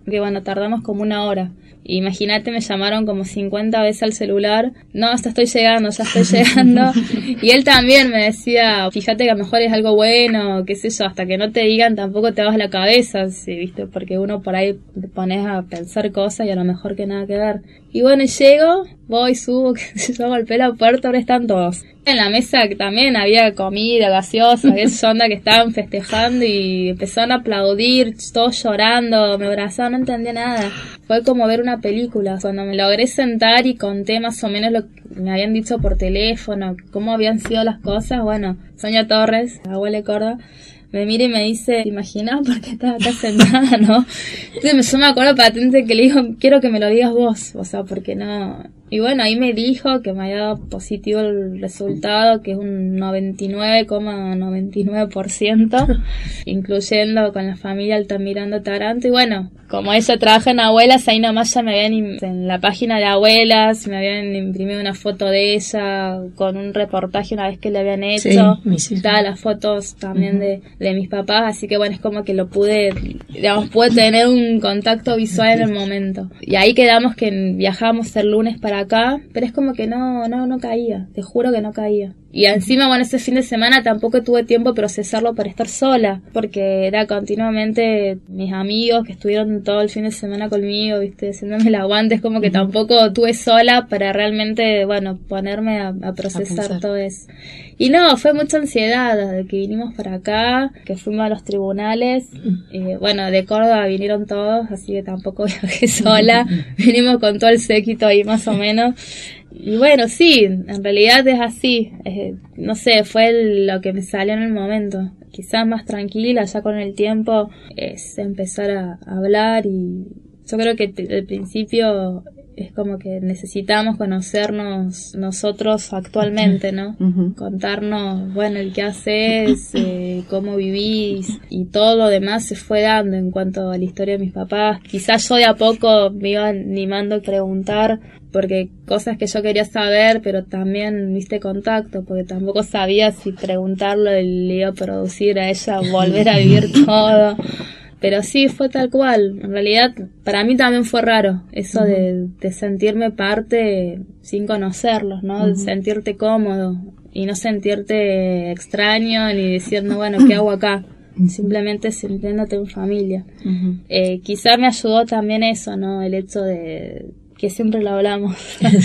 que bueno, tardamos como una hora. Imagínate, me llamaron como cincuenta veces al celular. No, ya estoy llegando, ya estoy llegando. Y él también me decía, fíjate que a lo mejor es algo bueno, qué sé yo, hasta que no te digan tampoco te vas la cabeza, ¿sí? ¿Viste? Porque uno por ahí te pones a pensar cosas y a lo mejor que nada que ver. Y bueno, llego, voy, subo, qué sé yo, golpeé la puerta, ahora están todos. En la mesa que también había comida, gaseosa, esa onda que estaban festejando y empezaron a aplaudir, todos llorando, me abrazaban, no entendía nada. Fue como ver una película. Cuando me logré sentar y conté más o menos lo que me habían dicho por teléfono, cómo habían sido las cosas, bueno, Sonia Torres, abuela de Córdoba, me mira y me dice, ¿te imaginas por qué estás acá sentada, no? Entonces yo me acuerdo patente que le dijo, quiero que me lo digas vos, o sea, porque no... Y bueno, ahí me dijo que me había dado positivo el resultado, que es un noventa y nueve coma noventa y nueve por ciento, incluyendo con la familia Altamiranda Taranto. Y bueno, como ella trabaja en abuelas, ahí nomás ya me habían, en la página de abuelas, me habían imprimido una foto de ella con un reportaje una vez que le habían hecho. Sí, todas las fotos también uh-huh. de, de mis papás, así que bueno, es como que lo pude, digamos, pude tener un contacto visual en el momento. Y ahí quedamos que viajamos el lunes para acá, pero es como que no, no, no caía, te juro que no caía. Y encima, bueno, ese fin de semana tampoco tuve tiempo de procesarlo para estar sola, porque era continuamente mis amigos que estuvieron todo el fin de semana conmigo, viste, haciéndome el aguante, es como que tampoco tuve sola para realmente, bueno, ponerme a, a procesar a todo eso. Y no, fue mucha ansiedad desde que vinimos para acá, que fuimos a los tribunales, eh, bueno, de Córdoba vinieron todos, así que tampoco viajé sola, vinimos con todo el séquito ahí más o menos. Y bueno, sí, en realidad es así, eh, no sé, fue el, lo que me salió en el momento. Quizás más tranquila, ya con el tiempo es empezar a, a hablar, y yo creo que t- al principio es como que necesitamos conocernos nosotros actualmente, ¿no? Uh-huh. Contarnos, bueno, el qué haces, eh, cómo vivís, y todo lo demás se fue dando en cuanto a la historia de mis papás. Quizás yo de a poco me iba animando a preguntar, porque cosas que yo quería saber, pero también viste contacto, porque tampoco sabía si preguntarlo le iba a producir a ella volver a vivir todo. Pero sí, fue tal cual. En realidad, para mí también fue raro eso uh-huh. de, de sentirme parte sin conocerlos, ¿no? Uh-huh. De sentirte cómodo y no sentirte extraño ni decir, no, bueno, ¿qué hago acá? Simplemente sintiéndote en familia. Uh-huh. Eh, quizá me ayudó también eso, ¿no? El hecho de... que siempre lo hablamos,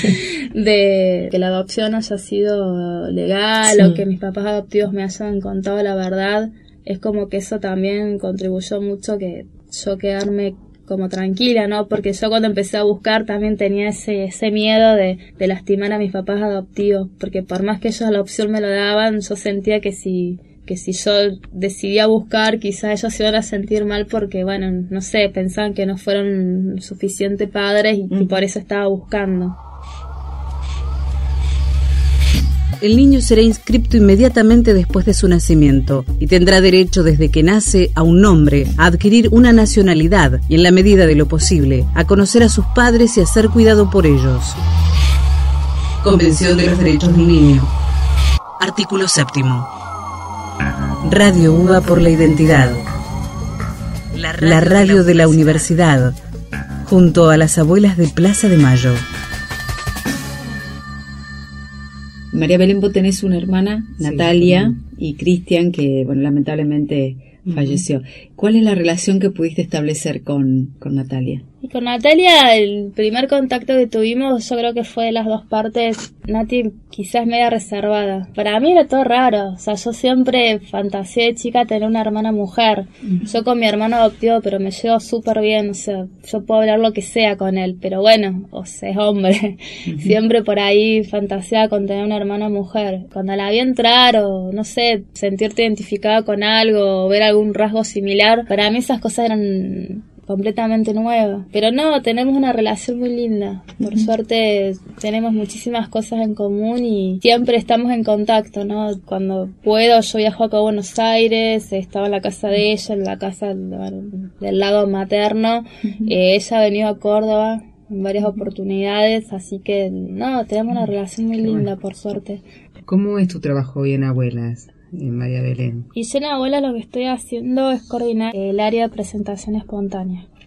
de que la adopción haya sido legal, sí. o que mis papás adoptivos me hayan contado la verdad. Es como que eso también contribuyó mucho que yo quedarme como tranquila, ¿no? Porque yo cuando empecé a buscar también tenía ese ese miedo de, de lastimar a mis papás adoptivos, porque por más que ellos la opción me lo daban, yo sentía que si que si yo decidía buscar, quizás ellos se iban a sentir mal porque, bueno, no sé, pensaban que no fueron suficientes padres y, mm. y por eso estaba buscando. El niño será inscripto inmediatamente después de su nacimiento y tendrá derecho desde que nace a un nombre, a adquirir una nacionalidad y, en la medida de lo posible, a conocer a sus padres y a ser cuidado por ellos. Convención de los Derechos del Niño. Artículo séptimo. Radio UBA por la Identidad. La radio, la radio de la Universidad, junto a las abuelas de Plaza de Mayo. María Belén, vos tenés una hermana, Natalia, sí, y Cristian, que bueno, lamentablemente uh-huh. falleció. ¿Cuál es la relación que pudiste establecer con, con Natalia? Y con Natalia, el primer contacto que tuvimos, yo creo que fue de las dos partes. Nati quizás media reservada. Para mí era todo raro. O sea, yo siempre fantaseé de chica tener una hermana mujer. Uh-huh. Yo con mi hermano adoptivo, pero me llevo súper bien. O sea, yo puedo hablar lo que sea con él. Pero bueno, o sea, es hombre. Uh-huh. Siempre por ahí fantaseaba con tener una hermana mujer. Cuando la vi entrar o, no sé, sentirte identificada con algo o ver algún rasgo similar, para mí esas cosas eran completamente nueva. Pero no, tenemos una relación muy linda. Por uh-huh. suerte tenemos muchísimas cosas en común y siempre estamos en contacto, ¿no? Cuando puedo, yo viajo acá a Buenos Aires, estaba en la casa de ella, en la casa del, del lado materno. Uh-huh. Eh, ella ha venido a Córdoba en varias oportunidades, así que no, tenemos una relación muy linda, por suerte. ¿Cómo es tu trabajo hoy en Abuelas, en María Belén? Y yo en Abuela lo que estoy haciendo es coordinar el área de presentación espontánea.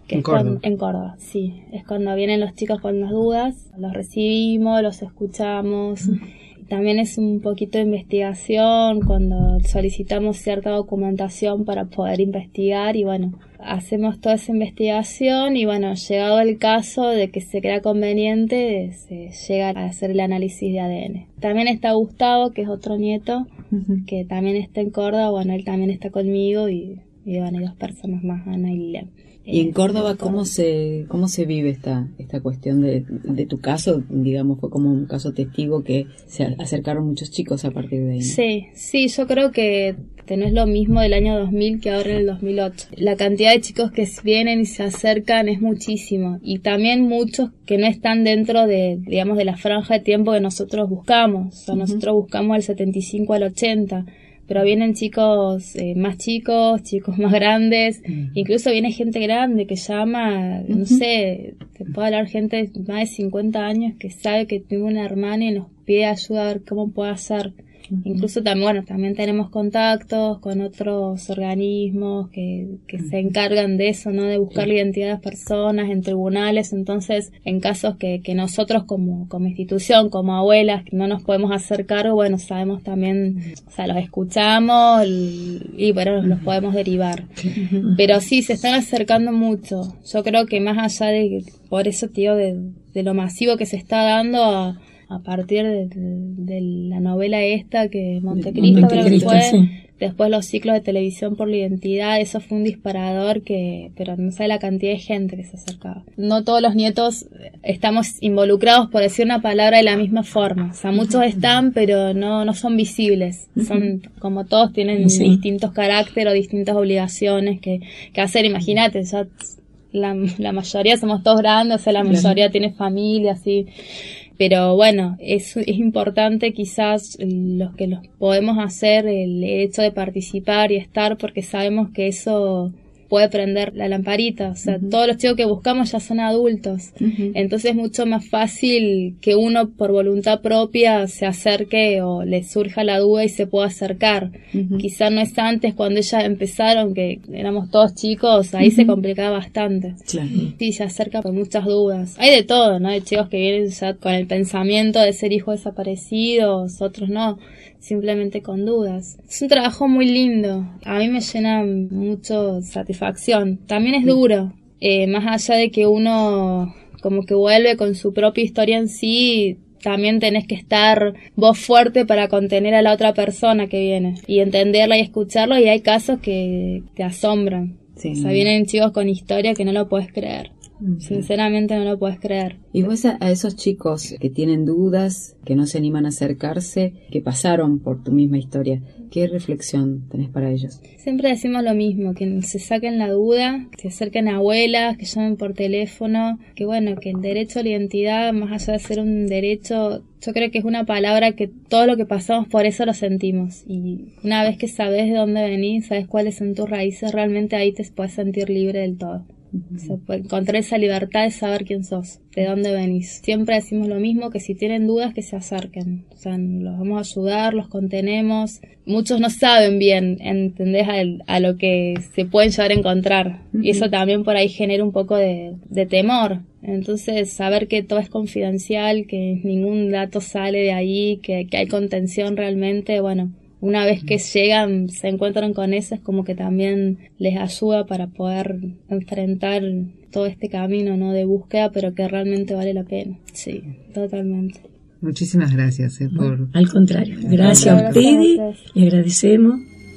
Que en es Córdoba. cuando- en Córdoba, sí. Es cuando vienen los chicos con las dudas, los recibimos, los escuchamos. También es un poquito de investigación cuando solicitamos cierta documentación para poder investigar y bueno, hacemos toda esa investigación y bueno, llegado el caso de que se crea conveniente, se llega a hacer el análisis de A D N. También está Gustavo, que es otro nieto, que también está en Córdoba, bueno, él también está conmigo y, y bueno, hay dos personas más, Ana y Lilian. ¿Y en Eh, Córdoba cómo se cómo se vive esta esta cuestión de, de tu caso? Digamos, fue como un caso testigo que se acercaron muchos chicos a partir de ahí, ¿no? Sí, sí, yo creo que no es lo mismo del año dos mil que ahora en el dos mil ocho. La cantidad de chicos que vienen y se acercan es muchísimo. Y también muchos que no están dentro de, digamos, de la franja de tiempo que nosotros buscamos. O sea, Ujú. nosotros buscamos del setenta y cinco al ochenta. Pero vienen chicos eh, más chicos, chicos más grandes, incluso viene gente grande que llama, no sé, te puedo hablar gente de más de cincuenta años que sabe que tiene una hermana y nos pide ayuda a ver cómo puede hacer. Incluso también, bueno, también tenemos contactos con otros organismos que, que se encargan de eso, ¿no? De buscar la identidad de las personas en tribunales. Entonces, en casos que, que nosotros como, como institución, como abuelas, que no nos podemos hacer cargo, bueno, sabemos también, o sea, los escuchamos y, y bueno, los podemos derivar. Pero sí, se están acercando mucho. Yo creo que más allá de, por eso, tío, de, de lo masivo que se está dando a a partir de, de, de la novela esta que Montecristo, Montecristo, creo que fue, sí. después los ciclos de televisión por la identidad, eso fue un disparador que, pero no sé la cantidad de gente que se acercaba. No todos los nietos estamos involucrados, por decir una palabra, de la misma forma. O sea, muchos están, pero no, no son visibles. Son, como todos tienen Sí. distintos caracteres o distintas obligaciones que, que hacer. Imagínate, ya la, la mayoría somos todos grandes, o sea, la Claro. mayoría tiene familia, así. Pero bueno, es, es importante quizás los que los podemos hacer, el hecho de participar y estar, porque sabemos que eso puede prender la lamparita. O sea, todos los chicos que buscamos ya son adultos. Entonces es mucho más fácil que uno por voluntad propia se acerque o le surja la duda y se pueda acercar. Quizás no es antes, cuando ellas empezaron, que éramos todos chicos, ahí se complicaba bastante. Claro. Sí, se acerca por muchas dudas. Hay de todo, ¿no? Hay chicos que vienen ya con el pensamiento de ser hijos desaparecidos, otros no, simplemente con dudas. Es un trabajo muy lindo. A mí me llena mucho satisfacción. También es duro, eh, más allá de que uno como que vuelve con su propia historia en sí, también tenés que estar vos fuerte para contener a la otra persona que viene y entenderla y escucharlo, y hay casos que te asombran. Sí. O sea, vienen chicos con historia que no lo puedes creer. Sinceramente no lo puedes creer. Y vos a, a esos chicos que tienen dudas, que no se animan a acercarse, que pasaron por tu misma historia, ¿qué reflexión tenés para ellos? Siempre decimos lo mismo, que se saquen la duda, que se acerquen a abuelas, que llamen por teléfono, que bueno, que el derecho a la identidad, más allá de ser un derecho, yo creo que es una palabra que todo lo que pasamos por eso lo sentimos. Y una vez que sabes de dónde venís, sabes cuáles son tus raíces, realmente ahí te puedes sentir libre del todo. O sea, encontrar esa libertad de saber quién sos, de dónde venís. Siempre decimos lo mismo, que si tienen dudas que se acerquen. O sea, los vamos a ayudar, los contenemos. Muchos no saben bien, ¿entendés? A, a lo que se pueden llegar a encontrar. Y eso también por ahí genera un poco de, de temor. Entonces, saber que todo es confidencial, que ningún dato sale de ahí, que, que hay contención realmente, bueno, una vez que llegan, se encuentran con eso, es como que también les ayuda para poder enfrentar todo este camino, ¿no? De búsqueda, pero que realmente vale la pena. Sí, totalmente. Muchísimas gracias eh, por... Al contrario, gracias a ustedes y agradecemos.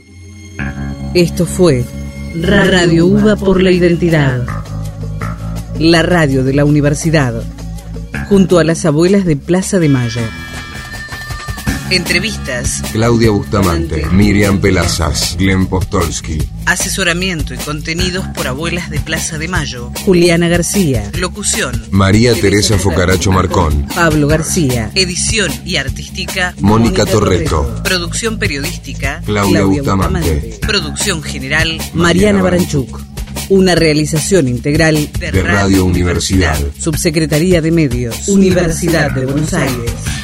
Esto fue Radio UBA por la Identidad, la radio de la universidad, junto a las abuelas de Plaza de Mayo. Entrevistas, Claudia Bustamante, Miriam Pelazas, Glenn Postolsky. asesoramiento y contenidos por abuelas de Plaza de Mayo. Juliana García. Locución, María Teresa Focaracho Marcón. Pablo García. Edición y artística, Mónica Torreto. Producción periodística, Claudia Bustamante. Producción general, Mariana Baranchuk. Una realización integral De Radio Universidad. Subsecretaría de Medios, Universidad de Buenos Aires.